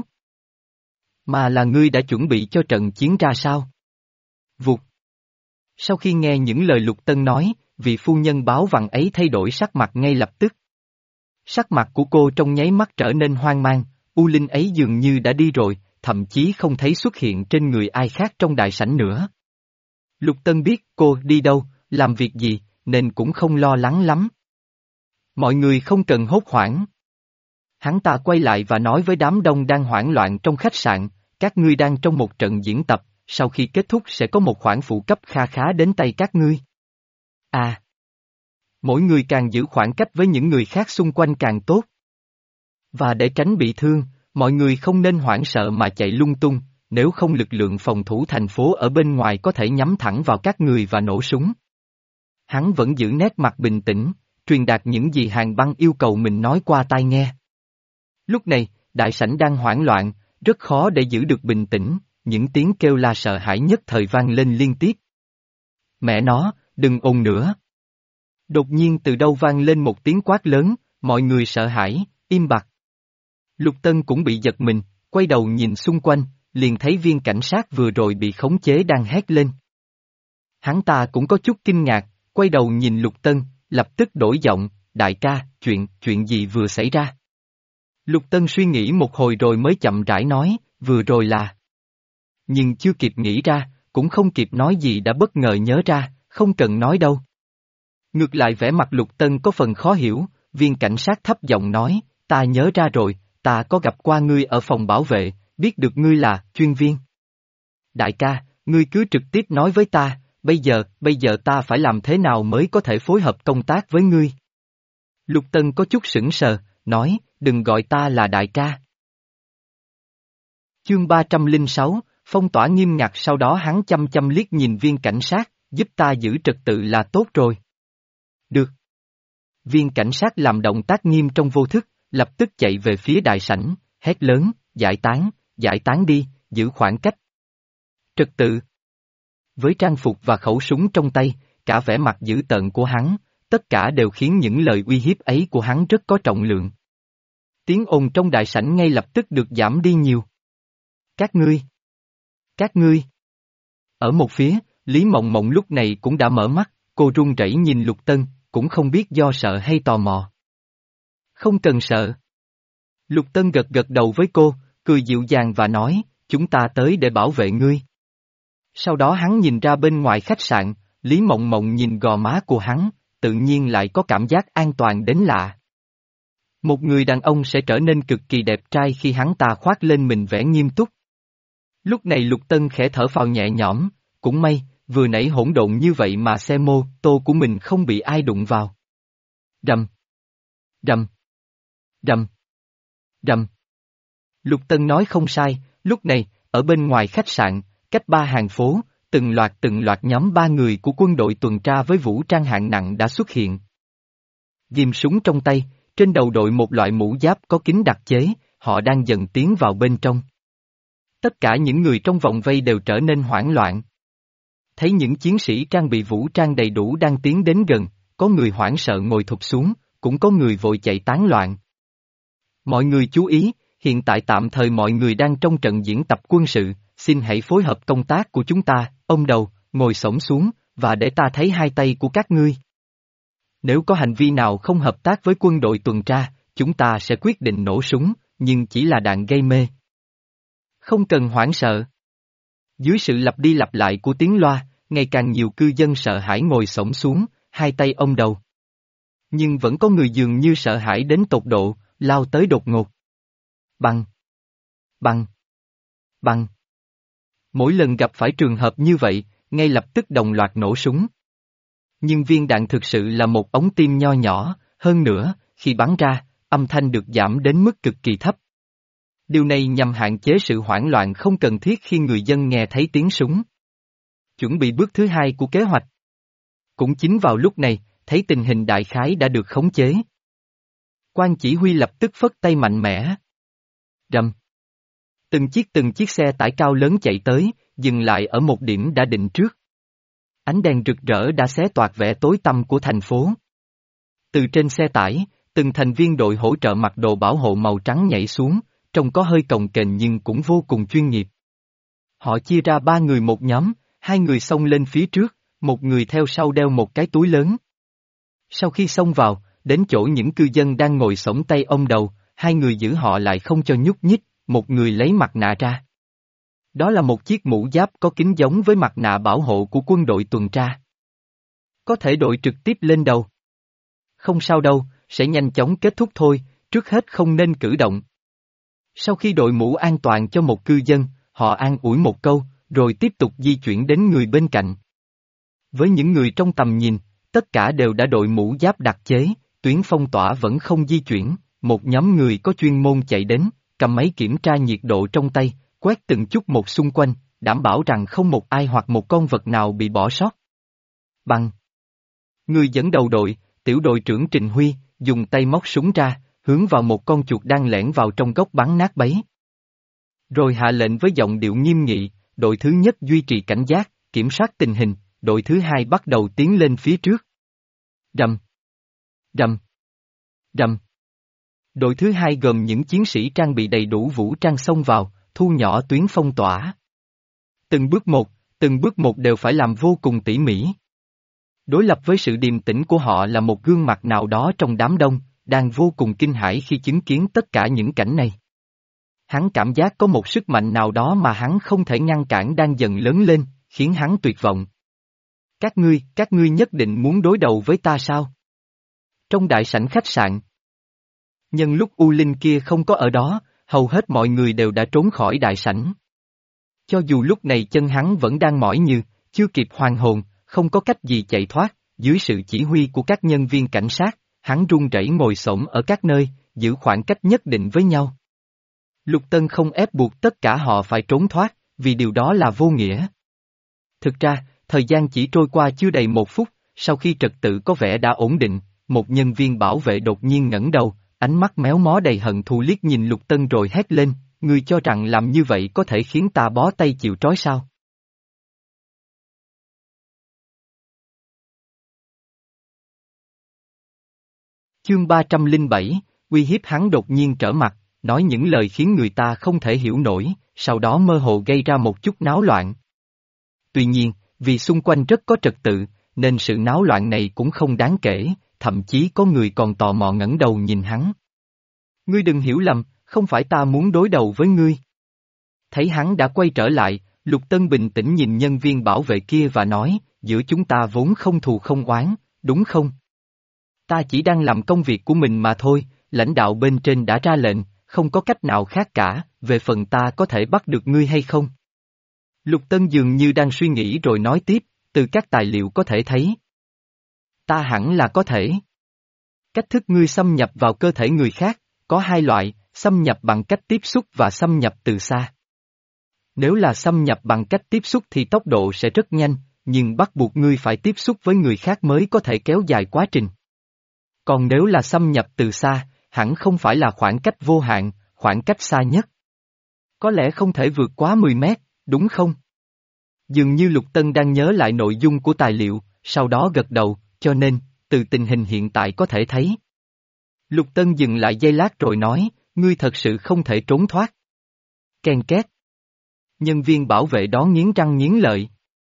A: mà là ngươi đã chuẩn bị cho trận chiến ra sao. Vụt. Sau khi nghe những lời Lục Tân nói, vị phu nhân báo vàng ấy thay đổi sắc mặt ngay lập tức. Sắc mặt của cô trong nháy mắt trở nên hoang mang, U Linh ấy dường như đã đi rồi, thậm chí không thấy xuất hiện trên người ai khác trong đại sảnh nữa. Lục Tân biết cô đi đâu, làm việc gì, nên cũng không lo lắng lắm. Mọi người không cần hốt hoảng. Hắn ta quay lại và nói với đám đông đang hoảng loạn trong khách sạn, các ngươi đang trong một trận diễn tập, sau khi kết thúc sẽ có một khoản phụ cấp kha khá đến tay các ngươi. À! Mỗi người càng giữ khoảng cách với những người khác xung quanh càng tốt. Và để tránh bị thương, mọi người không nên hoảng sợ mà chạy lung tung, nếu không lực lượng phòng thủ thành phố ở bên ngoài có thể nhắm thẳng vào các người và nổ súng. Hắn vẫn giữ nét mặt bình tĩnh, truyền đạt những gì Hàn Băng yêu cầu mình nói qua tai nghe. Lúc này, đại sảnh đang hoảng loạn, rất khó để giữ được bình tĩnh, những tiếng kêu la sợ hãi nhất thời vang lên liên tiếp. Mẹ nó, đừng ồn nữa. Đột nhiên từ đâu vang lên một tiếng quát lớn, mọi người sợ hãi, im bặt. Lục Tân cũng bị giật mình, quay đầu nhìn xung quanh, liền thấy viên cảnh sát vừa rồi bị khống chế đang hét lên. Hắn ta cũng có chút kinh ngạc, quay đầu nhìn Lục Tân, lập tức đổi giọng, đại ca, chuyện, chuyện gì vừa xảy ra? Lục Tân suy nghĩ một hồi rồi mới chậm rãi nói, vừa rồi là... Nhưng chưa kịp nghĩ ra, cũng không kịp nói gì đã bất ngờ nhớ ra, không cần nói đâu. Ngược lại vẻ mặt Lục Tân có phần khó hiểu, viên cảnh sát thấp giọng nói, ta nhớ ra rồi, ta có gặp qua ngươi ở phòng bảo vệ, biết được ngươi là chuyên viên. Đại ca, ngươi cứ trực tiếp nói với ta, bây giờ, bây giờ ta phải làm thế nào mới có thể phối hợp công tác với ngươi? Lục Tân có chút sững sờ, nói, đừng gọi ta là đại ca. Chương ba trăm lẻ sáu, phong tỏa nghiêm ngặt sau đó hắn chăm chăm liếc nhìn viên cảnh sát, giúp ta giữ trật tự là tốt rồi. Được. Viên cảnh sát làm động tác nghiêm trong vô thức, lập tức chạy về phía đại sảnh, hét lớn, giải tán, giải tán đi, giữ khoảng cách. Trật tự. Với trang phục và khẩu súng trong tay, cả vẻ mặt dữ tợn của hắn, tất cả đều khiến những lời uy hiếp ấy của hắn rất có trọng lượng. Tiếng ồn trong đại sảnh ngay lập tức được giảm đi nhiều. Các ngươi! Các ngươi! Ở một phía, Lý Mộng Mộng lúc này cũng đã mở mắt, cô run rẩy nhìn Lục Tân, cũng không biết do sợ hay tò mò. Không cần sợ. Lục Tân gật gật đầu với cô, cười dịu dàng và nói, chúng ta tới để bảo vệ ngươi. Sau đó hắn nhìn ra bên ngoài khách sạn, Lý Mộng Mộng nhìn gò má của hắn, tự nhiên lại có cảm giác an toàn đến lạ. Một người đàn ông sẽ trở nên cực kỳ đẹp trai khi hắn ta khoác lên mình vẻ nghiêm túc. Lúc này Lục Tân khẽ thở phào nhẹ nhõm, cũng may, vừa nãy hỗn độn như vậy mà xe mô tô của mình không bị ai đụng vào. Rầm. Rầm. Rầm. Rầm. Lục Tân nói không sai, lúc này, ở bên ngoài khách sạn, cách ba hàng phố, từng loạt từng loạt nhóm ba người của quân đội tuần tra với vũ trang hạng nặng đã xuất hiện. Ghim súng trong tay, trên đầu đội một loại mũ giáp có kính đặc chế, họ đang dần tiến vào bên trong. Tất cả những người trong vòng vây đều trở nên hoảng loạn. Thấy những chiến sĩ trang bị vũ trang đầy đủ đang tiến đến gần, có người hoảng sợ ngồi thụp xuống, cũng có người vội chạy tán loạn. Mọi người chú ý, hiện tại tạm thời mọi người đang trong trận diễn tập quân sự, xin hãy phối hợp công tác của chúng ta, ông đầu, ngồi xổm xuống, và để ta thấy hai tay của các ngươi. Nếu có hành vi nào không hợp tác với quân đội tuần tra, chúng ta sẽ quyết định nổ súng, nhưng chỉ là đạn gây mê. Không cần hoảng sợ. Dưới sự lặp đi lặp lại của tiếng loa, ngày càng nhiều cư dân sợ hãi ngồi xổm xuống, hai tay ôm đầu. Nhưng vẫn có người dường như sợ hãi đến tột độ, lao tới đột ngột. Băng! Băng! Băng! Mỗi lần gặp phải trường hợp như vậy, ngay lập tức đồng loạt nổ súng. Nhưng viên đạn thực sự là một ống tim nho nhỏ, hơn nữa, khi bắn ra, âm thanh được giảm đến mức cực kỳ thấp. Điều này nhằm hạn chế sự hoảng loạn không cần thiết khi người dân nghe thấy tiếng súng. Chuẩn bị bước thứ hai của kế hoạch. Cũng chính vào lúc này, thấy tình hình đại khái đã được khống chế. Quan chỉ huy lập tức phất tay mạnh mẽ. Rầm. Từng chiếc từng chiếc xe tải cao lớn chạy tới, dừng lại ở một điểm đã định trước. Ánh đèn rực rỡ đã xé toạc vẻ tối tăm của thành phố. Từ trên xe tải, từng thành viên đội hỗ trợ mặc đồ bảo hộ màu trắng nhảy xuống, trông có hơi cồng kềnh nhưng cũng vô cùng chuyên nghiệp. Họ chia ra ba người một nhóm, hai người xông lên phía trước, một người theo sau đeo một cái túi lớn. Sau khi xông vào, đến chỗ những cư dân đang ngồi xổm tay ôm đầu, hai người giữ họ lại không cho nhúc nhích, một người lấy mặt nạ ra. Đó là một chiếc mũ giáp có kính giống với mặt nạ bảo hộ của quân đội tuần tra. Có thể đội trực tiếp lên đầu. Không sao đâu, sẽ nhanh chóng kết thúc thôi, trước hết không nên cử động. Sau khi đội mũ an toàn cho một cư dân, họ an ủi một câu, rồi tiếp tục di chuyển đến người bên cạnh. Với những người trong tầm nhìn, tất cả đều đã đội mũ giáp đặc chế, tuyến phong tỏa vẫn không di chuyển, một nhóm người có chuyên môn chạy đến, cầm máy kiểm tra nhiệt độ trong tay, quét từng chút một xung quanh, đảm bảo rằng không một ai hoặc một con vật nào bị bỏ sót. Bằng. Người dẫn đầu đội, tiểu đội trưởng Trình Huy, dùng tay móc súng ra, hướng vào một con chuột đang lẻn vào trong góc bắn nát bấy. Rồi hạ lệnh với giọng điệu nghiêm nghị, đội thứ nhất duy trì cảnh giác, kiểm soát tình hình, đội thứ hai bắt đầu tiến lên phía trước. Rầm. Rầm. Rầm. Đội thứ hai gồm những chiến sĩ trang bị đầy đủ vũ trang xông vào, thu nhỏ tuyến phong tỏa. Từng bước một, từng bước một đều phải làm vô cùng tỉ mỉ. Đối lập với sự điềm tĩnh của họ là một gương mặt nào đó trong đám đông, đang vô cùng kinh hãi khi chứng kiến tất cả những cảnh này. Hắn cảm giác có một sức mạnh nào đó mà hắn không thể ngăn cản đang dần lớn lên, khiến hắn tuyệt vọng. Các ngươi, các ngươi nhất định muốn đối đầu với ta sao? Trong đại sảnh khách sạn. Nhân lúc U Linh kia không có ở đó, hầu hết mọi người đều đã trốn khỏi đại sảnh. Cho dù lúc này chân hắn vẫn đang mỏi như, chưa kịp hoàn hồn, không có cách gì chạy thoát, dưới sự chỉ huy của các nhân viên cảnh sát, hắn run rẩy ngồi xổm ở các nơi, giữ khoảng cách nhất định với nhau. Lục Tân không ép buộc tất cả họ phải trốn thoát, vì điều đó là vô nghĩa. Thực ra, thời gian chỉ trôi qua chưa đầy một phút, sau khi trật tự có vẻ đã ổn định, một nhân viên bảo vệ đột nhiên ngẩng đầu, ánh mắt méo mó đầy hận thù liếc nhìn Lục Tân rồi hét lên, ngươi cho rằng làm như vậy có thể khiến ta bó tay chịu trói sao? Chương ba trăm lẻ bảy, uy hiếp hắn đột nhiên trở mặt, nói những lời khiến người ta không thể hiểu nổi, sau đó mơ hồ gây ra một chút náo loạn. Tuy nhiên, vì xung quanh rất có trật tự, nên sự náo loạn này cũng không đáng kể, thậm chí có người còn tò mò ngẩng đầu nhìn hắn. Ngươi đừng hiểu lầm, không phải ta muốn đối đầu với ngươi. Thấy hắn đã quay trở lại, Lục Tân bình tĩnh nhìn nhân viên bảo vệ kia và nói, giữa chúng ta vốn không thù không oán, đúng không? Ta chỉ đang làm công việc của mình mà thôi, lãnh đạo bên trên đã ra lệnh, không có cách nào khác cả, về phần ta có thể bắt được ngươi hay không? Lục Tân dường như đang suy nghĩ rồi nói tiếp, từ các tài liệu có thể thấy. Ta hẳn là có thể. Cách thức ngươi xâm nhập vào cơ thể người khác, có hai loại, xâm nhập bằng cách tiếp xúc và xâm nhập từ xa. Nếu là xâm nhập bằng cách tiếp xúc thì tốc độ sẽ rất nhanh, nhưng bắt buộc ngươi phải tiếp xúc với người khác mới có thể kéo dài quá trình. Còn nếu là xâm nhập từ xa, hẳn không phải là khoảng cách vô hạn, khoảng cách xa nhất. Có lẽ không thể vượt quá mười mét, đúng không? Dường như Lục Tân đang nhớ lại nội dung của tài liệu, sau đó gật đầu, cho nên, từ tình hình hiện tại có thể thấy. Lục Tân dừng lại giây lát rồi nói, ngươi thật sự không thể trốn thoát. Ken két. Nhân viên bảo vệ đó nghiến răng nghiến lợi.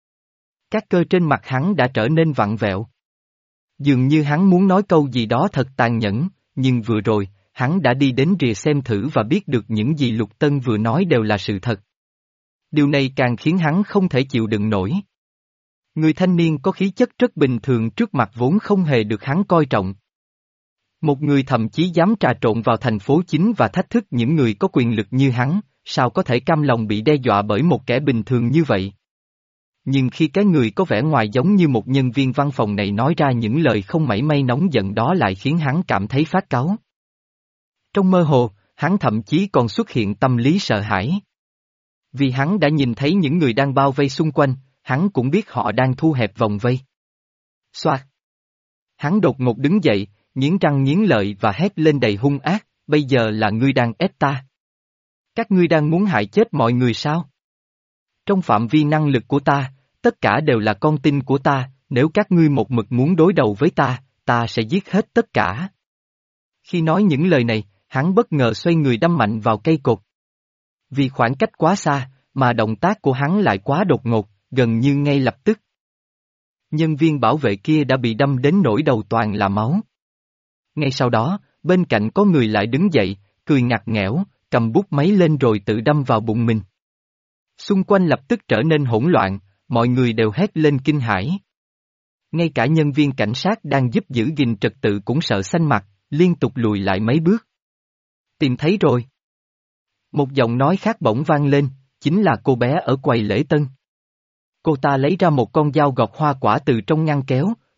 A: Các cơ trên mặt hắn đã trở nên vặn vẹo. Dường như hắn muốn nói câu gì đó thật tàn nhẫn, nhưng vừa rồi, hắn đã đi đến rìa xem thử và biết được những gì Lục Tân vừa nói đều là sự thật. Điều này càng khiến hắn không thể chịu đựng nổi. Người thanh niên có khí chất rất bình thường trước mặt vốn không hề được hắn coi trọng. Một người thậm chí dám trà trộn vào thành phố chính và thách thức những người có quyền lực như hắn, sao có thể cam lòng bị đe dọa bởi một kẻ bình thường như vậy? Nhưng khi cái người có vẻ ngoài giống như một nhân viên văn phòng này nói ra những lời không mảy may nóng giận đó lại khiến hắn cảm thấy phát cáu. Trong mơ hồ, hắn thậm chí còn xuất hiện tâm lý sợ hãi. Vì hắn đã nhìn thấy những người đang bao vây xung quanh, hắn cũng biết họ đang thu hẹp vòng vây. Xoạt! Hắn đột ngột đứng dậy, nghiến răng nghiến lợi và hét lên đầy hung ác, bây giờ là ngươi đang ép ta. Các ngươi đang muốn hại chết mọi người sao? Trong phạm vi năng lực của ta, tất cả đều là con tin của ta, nếu các ngươi một mực muốn đối đầu với ta, ta sẽ giết hết tất cả. Khi nói những lời này, hắn bất ngờ xoay người đâm mạnh vào cây cột. Vì khoảng cách quá xa, mà động tác của hắn lại quá đột ngột, gần như ngay lập tức. Nhân viên bảo vệ kia đã bị đâm đến nỗi đầu toàn là máu. Ngay sau đó, bên cạnh có người lại đứng dậy, cười ngặt nghẽo, cầm bút máy lên rồi tự đâm vào bụng mình. Xung quanh lập tức trở nên hỗn loạn, mọi người đều hét lên kinh hãi. Ngay cả nhân viên cảnh sát đang giúp giữ gìn trật tự cũng sợ xanh mặt, liên tục lùi lại mấy bước. Tìm thấy rồi. Một giọng nói khác bỗng vang lên, chính là cô bé ở quầy lễ tân. Cô ta lấy ra một con dao gọt hoa quả từ trong ngăn kéo,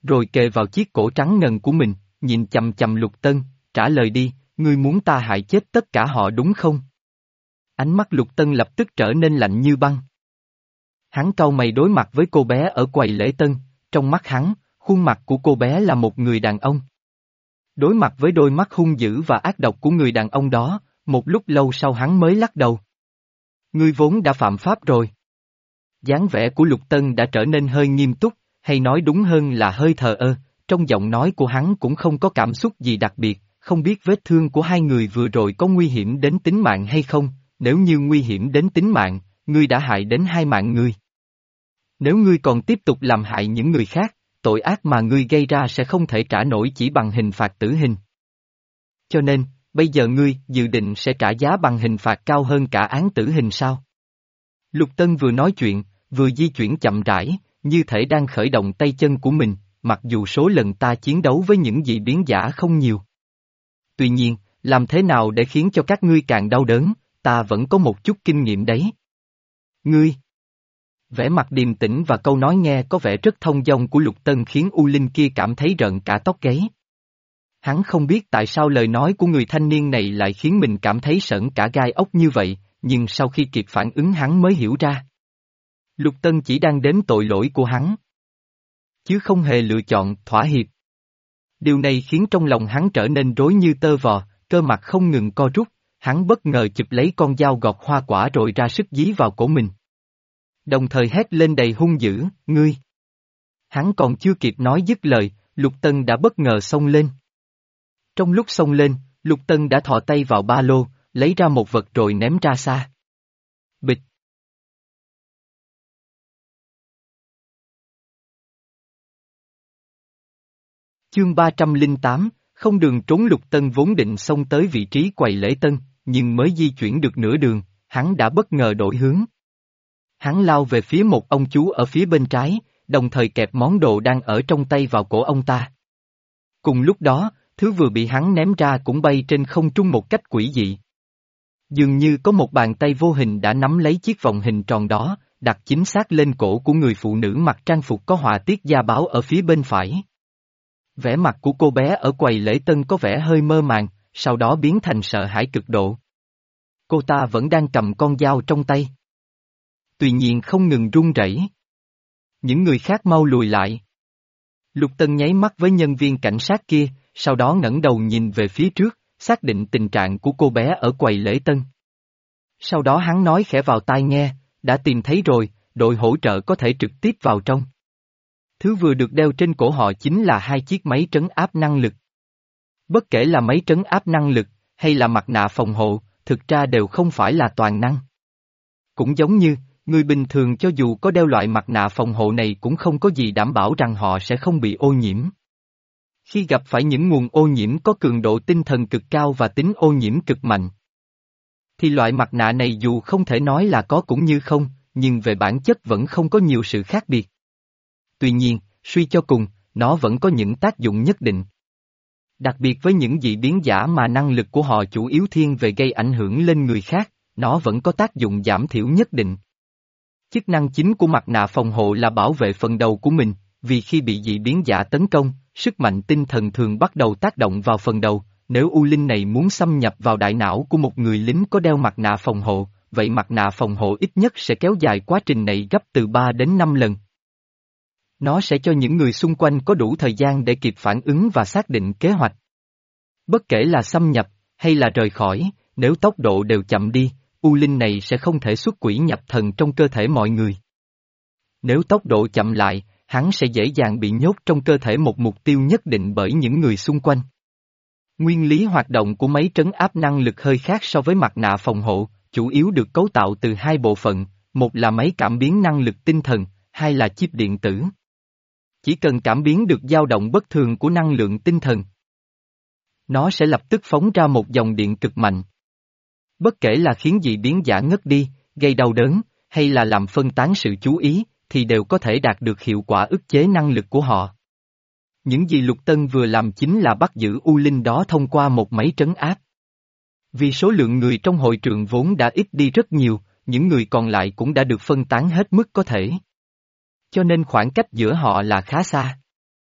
A: rồi kề vào chiếc cổ trắng ngần của mình, nhìn chằm chằm Lục Tân, trả lời đi, ngươi muốn ta hại chết tất cả họ đúng không? Ánh mắt Lục Tân lập tức trở nên lạnh như băng. Hắn cau mày đối mặt với cô bé ở quầy lễ tân, trong mắt hắn, khuôn mặt của cô bé là một người đàn ông. Đối mặt với đôi mắt hung dữ và ác độc của người đàn ông đó, một lúc lâu sau hắn mới lắc đầu. Ngươi vốn đã phạm pháp rồi. Dáng vẻ của Lục Tân đã trở nên hơi nghiêm túc, hay nói đúng hơn là hơi thờ ơ, trong giọng nói của hắn cũng không có cảm xúc gì đặc biệt, không biết vết thương của hai người vừa rồi có nguy hiểm đến tính mạng hay không, nếu như nguy hiểm đến tính mạng, ngươi đã hại đến hai mạng ngươi. Nếu ngươi còn tiếp tục làm hại những người khác, tội ác mà ngươi gây ra sẽ không thể trả nổi chỉ bằng hình phạt tử hình. Cho nên, bây giờ ngươi dự định sẽ trả giá bằng hình phạt cao hơn cả án tử hình sao? Lục Tân vừa nói chuyện, vừa di chuyển chậm rãi, như thể đang khởi động tay chân của mình, mặc dù số lần ta chiến đấu với những dị biến giả không nhiều. Tuy nhiên, làm thế nào để khiến cho các ngươi càng đau đớn, ta vẫn có một chút kinh nghiệm đấy. Ngươi! Vẻ mặt điềm tĩnh và câu nói nghe có vẻ rất thông dong của Lục Tân khiến U Linh kia cảm thấy rợn cả tóc gáy. Hắn không biết tại sao lời nói của người thanh niên này lại khiến mình cảm thấy sởn cả gai ốc như vậy, nhưng sau khi kịp phản ứng hắn mới hiểu ra. Lục Tân chỉ đang đếm tội lỗi của hắn, chứ không hề lựa chọn thỏa hiệp. Điều này khiến trong lòng hắn trở nên rối như tơ vò, cơ mặt không ngừng co rút, hắn bất ngờ chụp lấy con dao gọt hoa quả rồi ra sức dí vào cổ mình. Đồng thời hét lên đầy hung dữ, ngươi! Hắn còn chưa kịp nói dứt lời, Lục Tân đã bất ngờ xông lên. Trong lúc xông lên, Lục Tân đã thò tay vào ba lô, lấy ra một vật rồi ném ra xa. Bịch! Chương ba trăm lẻ tám, không đường trốn. Lục Tân vốn định xông tới vị trí quầy lễ tân, nhưng mới di chuyển được nửa đường, hắn đã bất ngờ đổi hướng. Hắn lao về phía một ông chú ở phía bên trái, đồng thời kẹp món đồ đang ở trong tay vào cổ ông ta. Cùng lúc đó, thứ vừa bị hắn ném ra cũng bay trên không trung một cách quỷ dị. Dường như có một bàn tay vô hình đã nắm lấy chiếc vòng hình tròn đó, đặt chính xác lên cổ của người phụ nữ mặc trang phục có họa tiết gia báo ở phía bên phải. Vẻ mặt của cô bé ở quầy lễ tân có vẻ hơi mơ màng, sau đó biến thành sợ hãi cực độ. Cô ta vẫn đang cầm con dao trong tay. Tuy nhiên không ngừng run rẩy. Những người khác mau lùi lại. Lục Tân nháy mắt với nhân viên cảnh sát kia, sau đó ngẩng đầu nhìn về phía trước, xác định tình trạng của cô bé ở quầy lễ tân. Sau đó hắn nói khẽ vào tai nghe, đã tìm thấy rồi, đội hỗ trợ có thể trực tiếp vào trong. Thứ vừa được đeo trên cổ họ chính là hai chiếc máy trấn áp năng lực. Bất kể là máy trấn áp năng lực, hay là mặt nạ phòng hộ, thực ra đều không phải là toàn năng. Cũng giống như, người bình thường cho dù có đeo loại mặt nạ phòng hộ này cũng không có gì đảm bảo rằng họ sẽ không bị ô nhiễm. Khi gặp phải những nguồn ô nhiễm có cường độ tinh thần cực cao và tính ô nhiễm cực mạnh, thì loại mặt nạ này dù không thể nói là có cũng như không, nhưng về bản chất vẫn không có nhiều sự khác biệt. Tuy nhiên, suy cho cùng, nó vẫn có những tác dụng nhất định. Đặc biệt với những dị biến giả mà năng lực của họ chủ yếu thiên về gây ảnh hưởng lên người khác, nó vẫn có tác dụng giảm thiểu nhất định. Chức năng chính của mặt nạ phòng hộ là bảo vệ phần đầu của mình, vì khi bị dị biến giả tấn công, sức mạnh tinh thần thường bắt đầu tác động vào phần đầu, nếu u linh này muốn xâm nhập vào đại não của một người lính có đeo mặt nạ phòng hộ, vậy mặt nạ phòng hộ ít nhất sẽ kéo dài quá trình này gấp từ ba đến năm lần. Nó sẽ cho những người xung quanh có đủ thời gian để kịp phản ứng và xác định kế hoạch. Bất kể là xâm nhập, hay là rời khỏi, nếu tốc độ đều chậm đi, u linh này sẽ không thể xuất quỷ nhập thần trong cơ thể mọi người. Nếu tốc độ chậm lại, hắn sẽ dễ dàng bị nhốt trong cơ thể một mục tiêu nhất định bởi những người xung quanh. Nguyên lý hoạt động của máy trấn áp năng lực hơi khác so với mặt nạ phòng hộ, chủ yếu được cấu tạo từ hai bộ phận, một là máy cảm biến năng lực tinh thần, hai là chip điện tử. Chỉ cần cảm biến được dao động bất thường của năng lượng tinh thần, nó sẽ lập tức phóng ra một dòng điện cực mạnh. Bất kể là khiến dị biến giả ngất đi, gây đau đớn, hay là làm phân tán sự chú ý, thì đều có thể đạt được hiệu quả ức chế năng lực của họ. Những gì Lục Tân vừa làm chính là bắt giữ u linh đó thông qua một máy trấn áp. Vì số lượng người trong hội trường vốn đã ít đi rất nhiều, những người còn lại cũng đã được phân tán hết mức có thể. Cho nên khoảng cách giữa họ là khá xa.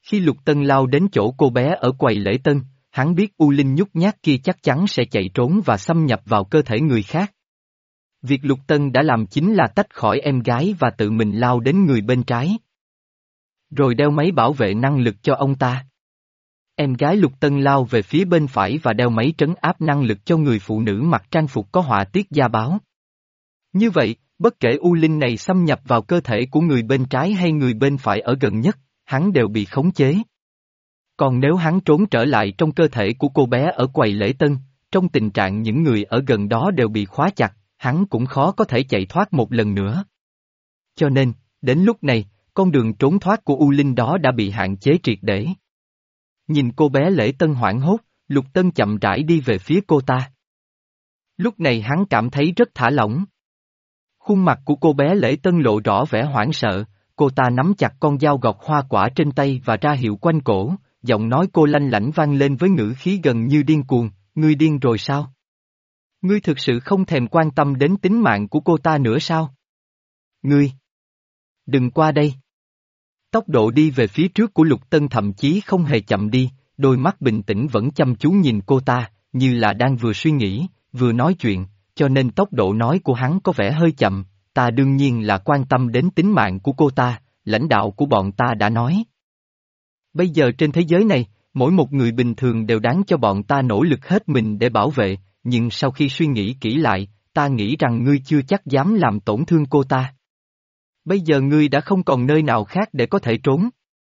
A: Khi Lục Tân lao đến chỗ cô bé ở quầy lễ tân, hắn biết U Linh nhút nhát kia chắc chắn sẽ chạy trốn và xâm nhập vào cơ thể người khác. Việc Lục Tân đã làm chính là tách khỏi em gái và tự mình lao đến người bên trái. Rồi đeo máy bảo vệ năng lực cho ông ta. Em gái Lục Tân lao về phía bên phải và đeo máy trấn áp năng lực cho người phụ nữ mặc trang phục có họa tiết gia báo. Như vậy, bất kể U Linh này xâm nhập vào cơ thể của người bên trái hay người bên phải ở gần nhất, hắn đều bị khống chế. Còn nếu hắn trốn trở lại trong cơ thể của cô bé ở quầy lễ tân, trong tình trạng những người ở gần đó đều bị khóa chặt, hắn cũng khó có thể chạy thoát một lần nữa. Cho nên, đến lúc này, con đường trốn thoát của U Linh đó đã bị hạn chế triệt để. Nhìn cô bé lễ tân hoảng hốt, Lục Tân chậm rãi đi về phía cô ta. Lúc này hắn cảm thấy rất thả lỏng. Khuôn mặt của cô bé lễ tân lộ rõ vẻ hoảng sợ, cô ta nắm chặt con dao gọt hoa quả trên tay và ra hiệu quanh cổ, giọng nói cô lanh lảnh vang lên với ngữ khí gần như điên cuồng, ngươi điên rồi sao? Ngươi thực sự không thèm quan tâm đến tính mạng của cô ta nữa sao? Ngươi! Đừng qua đây! Tốc độ đi về phía trước của Lục Tân thậm chí không hề chậm đi, đôi mắt bình tĩnh vẫn chăm chú nhìn cô ta, như là đang vừa suy nghĩ, vừa nói chuyện, cho nên tốc độ nói của hắn có vẻ hơi chậm, ta đương nhiên là quan tâm đến tính mạng của cô ta, lãnh đạo của bọn ta đã nói. Bây giờ trên thế giới này, mỗi một người bình thường đều đáng cho bọn ta nỗ lực hết mình để bảo vệ, nhưng sau khi suy nghĩ kỹ lại, ta nghĩ rằng ngươi chưa chắc dám làm tổn thương cô ta. Bây giờ ngươi đã không còn nơi nào khác để có thể trốn.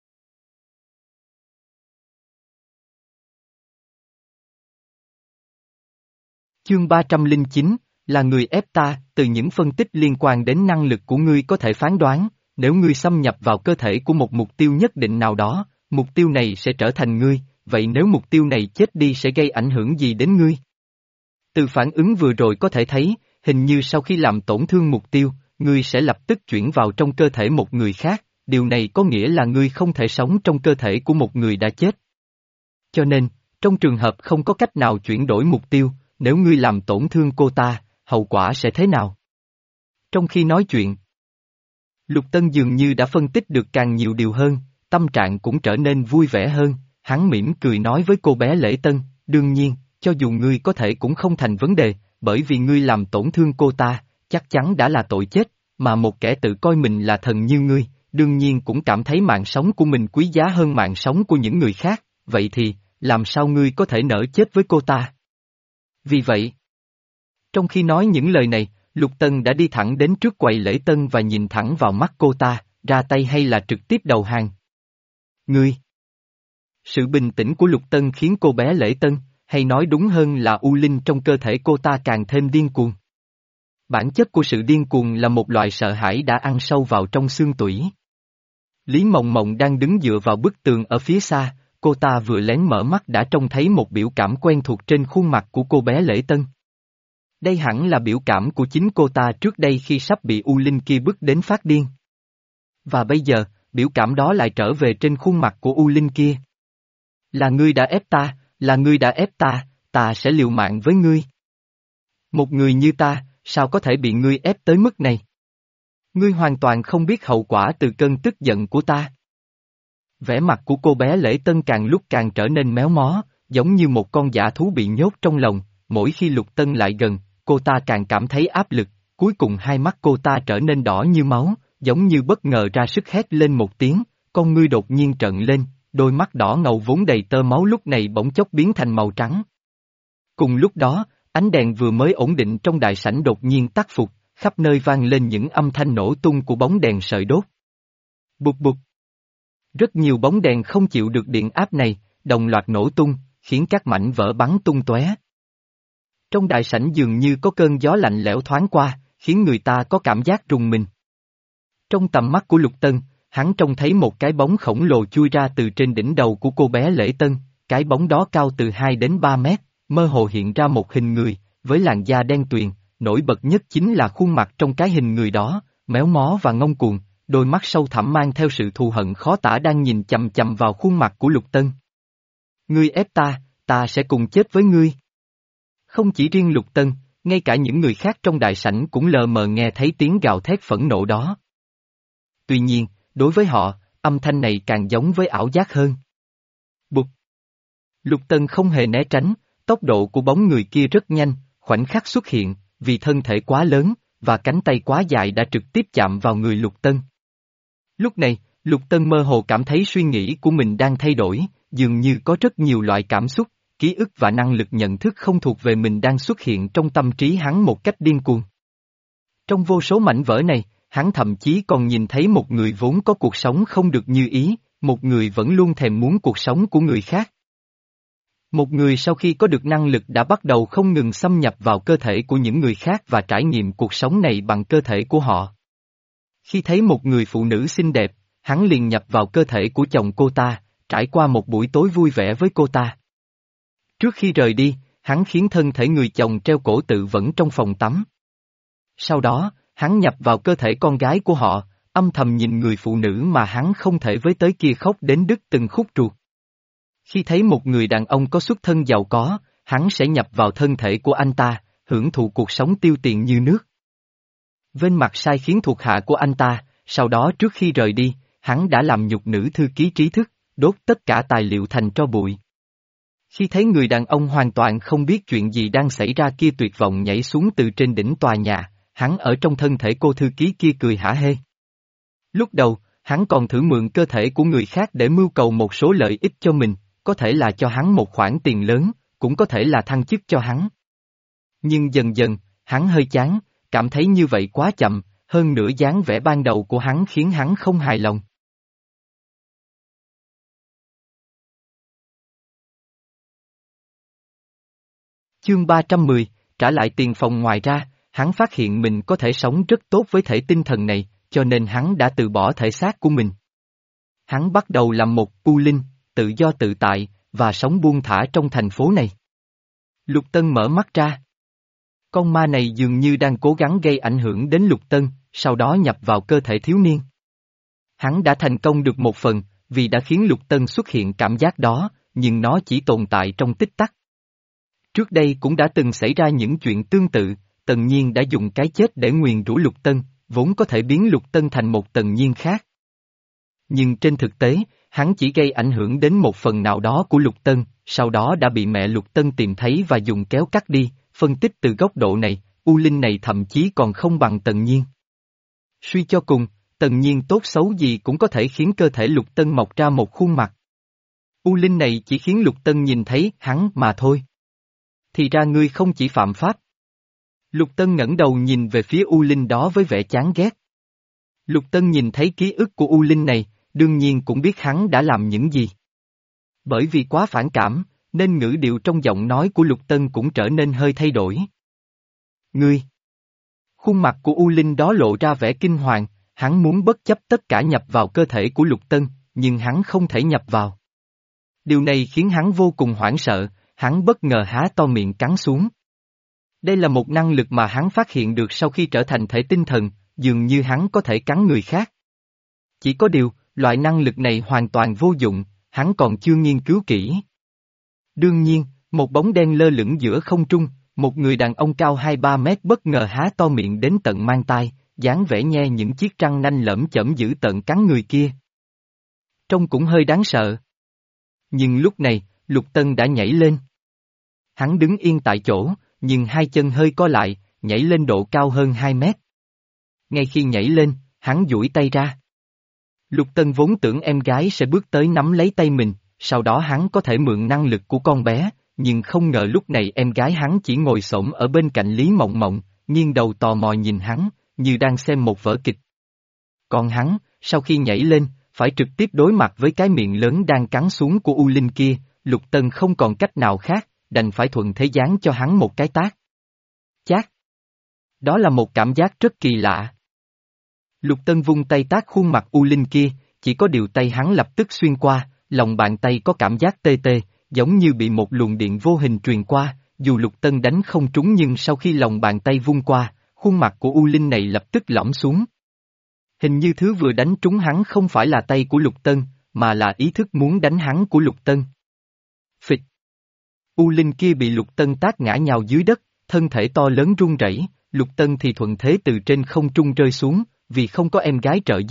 A: Chương ba trăm lẻ chín, là người ép ta, từ những phân tích liên quan đến năng lực của ngươi có thể phán đoán, nếu ngươi xâm nhập vào cơ thể của một mục tiêu nhất định nào đó, mục tiêu này sẽ trở thành ngươi, vậy nếu mục tiêu này chết đi sẽ gây ảnh hưởng gì đến ngươi? Từ phản ứng vừa rồi có thể thấy, hình như sau khi làm tổn thương mục tiêu, ngươi sẽ lập tức chuyển vào trong cơ thể một người khác, điều này có nghĩa là ngươi không thể sống trong cơ thể của một người đã chết. Cho nên, trong trường hợp không có cách nào chuyển đổi mục tiêu, nếu ngươi làm tổn thương cô ta, hậu quả sẽ thế nào? Trong khi nói chuyện, Lục Tân dường như đã phân tích được càng nhiều điều hơn, tâm trạng cũng trở nên vui vẻ hơn, hắn mỉm cười nói với cô bé lễ tân, đương nhiên, cho dù ngươi có thể cũng không thành vấn đề, bởi vì ngươi làm tổn thương cô ta, chắc chắn đã là tội chết, mà một kẻ tự coi mình là thần như ngươi, đương nhiên cũng cảm thấy mạng sống của mình quý giá hơn mạng sống của những người khác, vậy thì, làm sao ngươi có thể nỡ chết với cô ta? Vì vậy, trong khi nói những lời này, Lục Tân đã đi thẳng đến trước quầy lễ tân và nhìn thẳng vào mắt cô ta, ra tay hay là trực tiếp đầu hàng. Ngươi! Sự bình tĩnh của Lục Tân khiến cô bé lễ tân, hay nói đúng hơn là U Linh trong cơ thể cô ta càng thêm điên cuồng. Bản chất của sự điên cuồng là một loại sợ hãi đã ăn sâu vào trong xương tủy. Lý Mộng Mộng đang đứng dựa vào bức tường ở phía xa, cô ta vừa lén mở mắt đã trông thấy một biểu cảm quen thuộc trên khuôn mặt của cô bé lễ tân. Đây hẳn là biểu cảm của chính cô ta trước đây khi sắp bị U Linh kia bức đến phát điên. Và bây giờ, biểu cảm đó lại trở về trên khuôn mặt của U Linh kia. Là ngươi đã ép ta, là ngươi đã ép ta, ta sẽ liều mạng với ngươi. Một người như ta, sao có thể bị ngươi ép tới mức này? Ngươi hoàn toàn không biết hậu quả từ cơn tức giận của ta. Vẻ mặt của cô bé lễ tân càng lúc càng trở nên méo mó, giống như một con dã thú bị nhốt trong lồng, mỗi khi Lục Tân lại gần, cô ta càng cảm thấy áp lực, cuối cùng hai mắt cô ta trở nên đỏ như máu, giống như bất ngờ ra sức hét lên một tiếng, con ngươi đột nhiên trợn lên, đôi mắt đỏ ngầu vốn đầy tơ máu lúc này bỗng chốc biến thành màu trắng. Cùng lúc đó, ánh đèn vừa mới ổn định trong đại sảnh đột nhiên tắt phục, khắp nơi vang lên những âm thanh nổ tung của bóng đèn sợi đốt. Bụp bụp. Rất nhiều bóng đèn không chịu được điện áp này, đồng loạt nổ tung, khiến các mảnh vỡ bắn tung tóe. Trong đại sảnh dường như có cơn gió lạnh lẽo thoáng qua, khiến người ta có cảm giác rùng mình. Trong tầm mắt của Lục Tân, hắn trông thấy một cái bóng khổng lồ chui ra từ trên đỉnh đầu của cô bé lễ tân, cái bóng đó cao từ hai đến ba mét, mơ hồ hiện ra một hình người, với làn da đen tuyền, nổi bật nhất chính là khuôn mặt trong cái hình người đó, méo mó và ngông cuồng, đôi mắt sâu thẳm mang theo sự thù hận khó tả đang nhìn chằm chằm vào khuôn mặt của Lục Tân. Ngươi ép ta, ta sẽ cùng chết với ngươi. Không chỉ riêng Lục Tân, ngay cả những người khác trong đại sảnh cũng lờ mờ nghe thấy tiếng gào thét phẫn nộ đó. Tuy nhiên, đối với họ, âm thanh này càng giống với ảo giác hơn. Bụp! Lục Tân không hề né tránh, tốc độ của bóng người kia rất nhanh, khoảnh khắc xuất hiện, vì thân thể quá lớn, và cánh tay quá dài đã trực tiếp chạm vào người Lục Tân. Lúc này, Lục Tân mơ hồ cảm thấy suy nghĩ của mình đang thay đổi, dường như có rất nhiều loại cảm xúc, ký ức và năng lực nhận thức không thuộc về mình đang xuất hiện trong tâm trí hắn một cách điên cuồng. Trong vô số mảnh vỡ này, hắn thậm chí còn nhìn thấy một người vốn có cuộc sống không được như ý, một người vẫn luôn thèm muốn cuộc sống của người khác. Một người sau khi có được năng lực đã bắt đầu không ngừng xâm nhập vào cơ thể của những người khác và trải nghiệm cuộc sống này bằng cơ thể của họ. Khi thấy một người phụ nữ xinh đẹp, hắn liền nhập vào cơ thể của chồng cô ta, trải qua một buổi tối vui vẻ với cô ta. Trước khi rời đi, hắn khiến thân thể người chồng treo cổ tự vẫn trong phòng tắm. Sau đó, hắn nhập vào cơ thể con gái của họ, âm thầm nhìn người phụ nữ mà hắn không thể với tới kia khóc đến đứt từng khúc ruột. Khi thấy một người đàn ông có xuất thân giàu có, hắn sẽ nhập vào thân thể của anh ta, hưởng thụ cuộc sống tiêu tiền như nước. Vênh mặt sai khiến thuộc hạ của anh ta, sau đó trước khi rời đi, hắn đã làm nhục nữ thư ký trí thức, đốt tất cả tài liệu thành tro bụi. Khi thấy người đàn ông hoàn toàn không biết chuyện gì đang xảy ra kia tuyệt vọng nhảy xuống từ trên đỉnh tòa nhà, hắn ở trong thân thể cô thư ký kia cười hả hê. Lúc đầu, hắn còn thử mượn cơ thể của người khác để mưu cầu một số lợi ích cho mình, có thể là cho hắn một khoản tiền lớn, cũng có thể là thăng chức cho hắn. Nhưng dần dần, hắn hơi chán, cảm thấy như vậy quá chậm, hơn nữa dáng vẻ ban đầu của hắn khiến hắn không hài lòng. Chương ba trăm mười, trả lại tiền phòng. Ngoài ra, hắn phát hiện mình có thể sống rất tốt với thể tinh thần này, cho nên hắn đã từ bỏ thể xác của mình. Hắn bắt đầu làm một u linh, tự do tự tại, và sống buông thả trong thành phố này. Lục Tân mở mắt ra. Con ma này dường như đang cố gắng gây ảnh hưởng đến Lục Tân, sau đó nhập vào cơ thể thiếu niên. Hắn đã thành công được một phần, vì đã khiến Lục Tân xuất hiện cảm giác đó, nhưng nó chỉ tồn tại trong tích tắc. Trước đây cũng đã từng xảy ra những chuyện tương tự, Tần Nhiên đã dùng cái chết để nguyền rủa Lục Tân, vốn có thể biến Lục Tân thành một Tần Nhiên khác. Nhưng trên thực tế, hắn chỉ gây ảnh hưởng đến một phần nào đó của Lục Tân, sau đó đã bị mẹ Lục Tân tìm thấy và dùng kéo cắt đi. Phân tích từ góc độ này, U Linh này thậm chí còn không bằng Tần Nhiên. Suy cho cùng, Tần Nhiên tốt xấu gì cũng có thể khiến cơ thể Lục Tân mọc ra một khuôn mặt. U Linh này chỉ khiến Lục Tân nhìn thấy hắn mà thôi. Thì ra ngươi không chỉ phạm pháp. Lục Tân ngẩng đầu nhìn về phía U Linh đó với vẻ chán ghét. Lục Tân nhìn thấy ký ức của U Linh này, đương nhiên cũng biết hắn đã làm những gì. Bởi vì quá phản cảm, nên ngữ điệu trong giọng nói của Lục Tân cũng trở nên hơi thay đổi. Ngươi! Khuôn mặt của U Linh đó lộ ra vẻ kinh hoàng, hắn muốn bất chấp tất cả nhập vào cơ thể của Lục Tân, nhưng hắn không thể nhập vào. Điều này khiến hắn vô cùng hoảng sợ, hắn bất ngờ há to miệng cắn xuống. Đây là một năng lực mà hắn phát hiện được sau khi trở thành thể tinh thần, dường như hắn có thể cắn người khác. Chỉ có điều, loại năng lực này hoàn toàn vô dụng, hắn còn chưa nghiên cứu kỹ. Đương nhiên, một bóng đen lơ lửng giữa không trung, một người đàn ông cao hai ba mét bất ngờ há to miệng đến tận mang tai, dáng vẻ nhe những chiếc răng nanh lởm chởm giữ tợn cắn người kia. Trông cũng hơi đáng sợ. Nhưng lúc này, Lục Tân đã nhảy lên. Hắn đứng yên tại chỗ, nhưng hai chân hơi co lại, nhảy lên độ cao hơn hai mét. Ngay khi nhảy lên, hắn duỗi tay ra. Lục Tân vốn tưởng em gái sẽ bước tới nắm lấy tay mình, sau đó hắn có thể mượn năng lực của con bé, nhưng không ngờ lúc này em gái hắn chỉ ngồi xổm ở bên cạnh Lý Mộng Mộng, nghiêng đầu tò mò nhìn hắn, như đang xem một vở kịch. Còn hắn, sau khi nhảy lên, phải trực tiếp đối mặt với cái miệng lớn đang cắn xuống của U Linh kia, Lục Tân không còn cách nào khác, đành phải thuận thế giáng cho hắn một cái tát. Chát! Đó là một cảm giác rất kỳ lạ. Lục Tân vung tay tát khuôn mặt U Linh kia, chỉ có điều tay hắn lập tức xuyên qua, lòng bàn tay có cảm giác tê tê, giống như bị một luồng điện vô hình truyền qua, dù Lục Tân đánh không trúng nhưng sau khi lòng bàn tay vung qua, khuôn mặt của U Linh này lập tức lõm xuống. Hình như thứ vừa đánh trúng hắn không phải là tay của Lục Tân, mà là ý thức muốn đánh hắn của Lục Tân. Phịch! U Linh kia bị Lục Tân tát ngã nhào dưới đất, thân thể to lớn run rẩy, Lục Tân thì thuận thế từ trên không trung rơi xuống, vì không có em gái trợ giúp,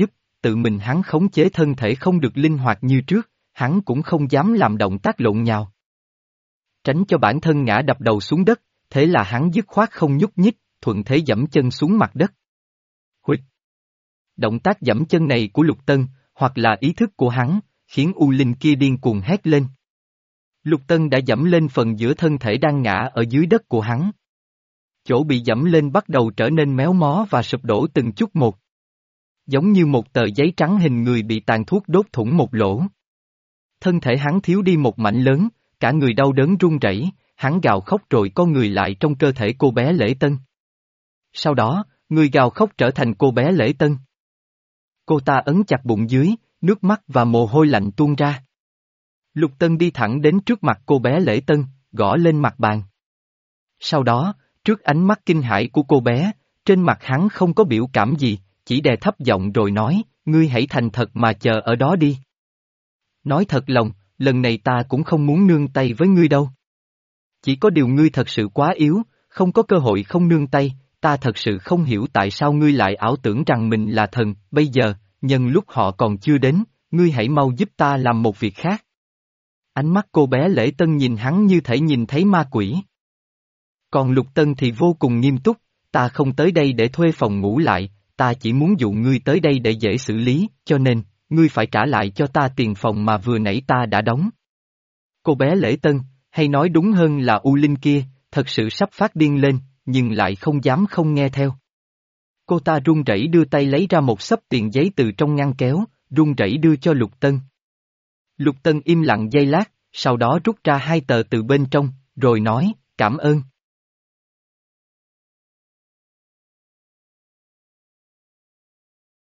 A: tự mình hắn khống chế thân thể không được linh hoạt như trước, hắn cũng không dám làm động tác lộn nhào. Tránh cho bản thân ngã đập đầu xuống đất, thế là hắn dứt khoát không nhúc nhích, thuận thế giẫm chân xuống mặt đất. Huỵch! Động tác giẫm chân này của Lục Tân, hoặc là ý thức của hắn, khiến U Linh kia điên cuồng hét lên. Lục Tân đã giẫm lên phần giữa thân thể đang ngã ở dưới đất của hắn. Chỗ bị giẫm lên bắt đầu trở nên méo mó và sụp đổ từng chút một. Giống như một tờ giấy trắng hình người bị tàn thuốc đốt thủng một lỗ. Thân thể hắn thiếu đi một mảnh lớn, cả người đau đớn run rẩy, hắn gào khóc rồi co người lại trong cơ thể cô bé Lễ Tân. Sau đó, người gào khóc trở thành cô bé Lễ Tân. Cô ta ấn chặt bụng dưới, nước mắt và mồ hôi lạnh tuôn ra. Lục Tân đi thẳng đến trước mặt cô bé Lễ Tân, gõ lên mặt bàn. Sau đó, trước ánh mắt kinh hãi của cô bé, trên mặt hắn không có biểu cảm gì, chỉ đè thấp giọng rồi nói, ngươi hãy thành thật mà chờ ở đó đi. Nói thật lòng, lần này ta cũng không muốn nương tay với ngươi đâu. Chỉ có điều ngươi thật sự quá yếu, không có cơ hội không nương tay, ta thật sự không hiểu tại sao ngươi lại ảo tưởng rằng mình là thần, bây giờ, nhân lúc họ còn chưa đến, ngươi hãy mau giúp ta làm một việc khác. Ánh mắt cô bé Lễ Tân nhìn hắn như thể nhìn thấy ma quỷ. Còn Lục Tân thì vô cùng nghiêm túc, ta không tới đây để thuê phòng ngủ lại, ta chỉ muốn dụ ngươi tới đây để dễ xử lý, cho nên, ngươi phải trả lại cho ta tiền phòng mà vừa nãy ta đã đóng. Cô bé Lễ Tân, hay nói đúng hơn là U Linh kia, thật sự sắp phát điên lên, nhưng lại không dám không nghe theo. Cô ta run rẩy đưa tay lấy ra một xấp tiền giấy từ trong ngăn kéo, run rẩy đưa cho Lục Tân. Lục Tân im lặng giây lát, sau đó rút ra hai tờ từ bên trong, rồi nói, cảm ơn.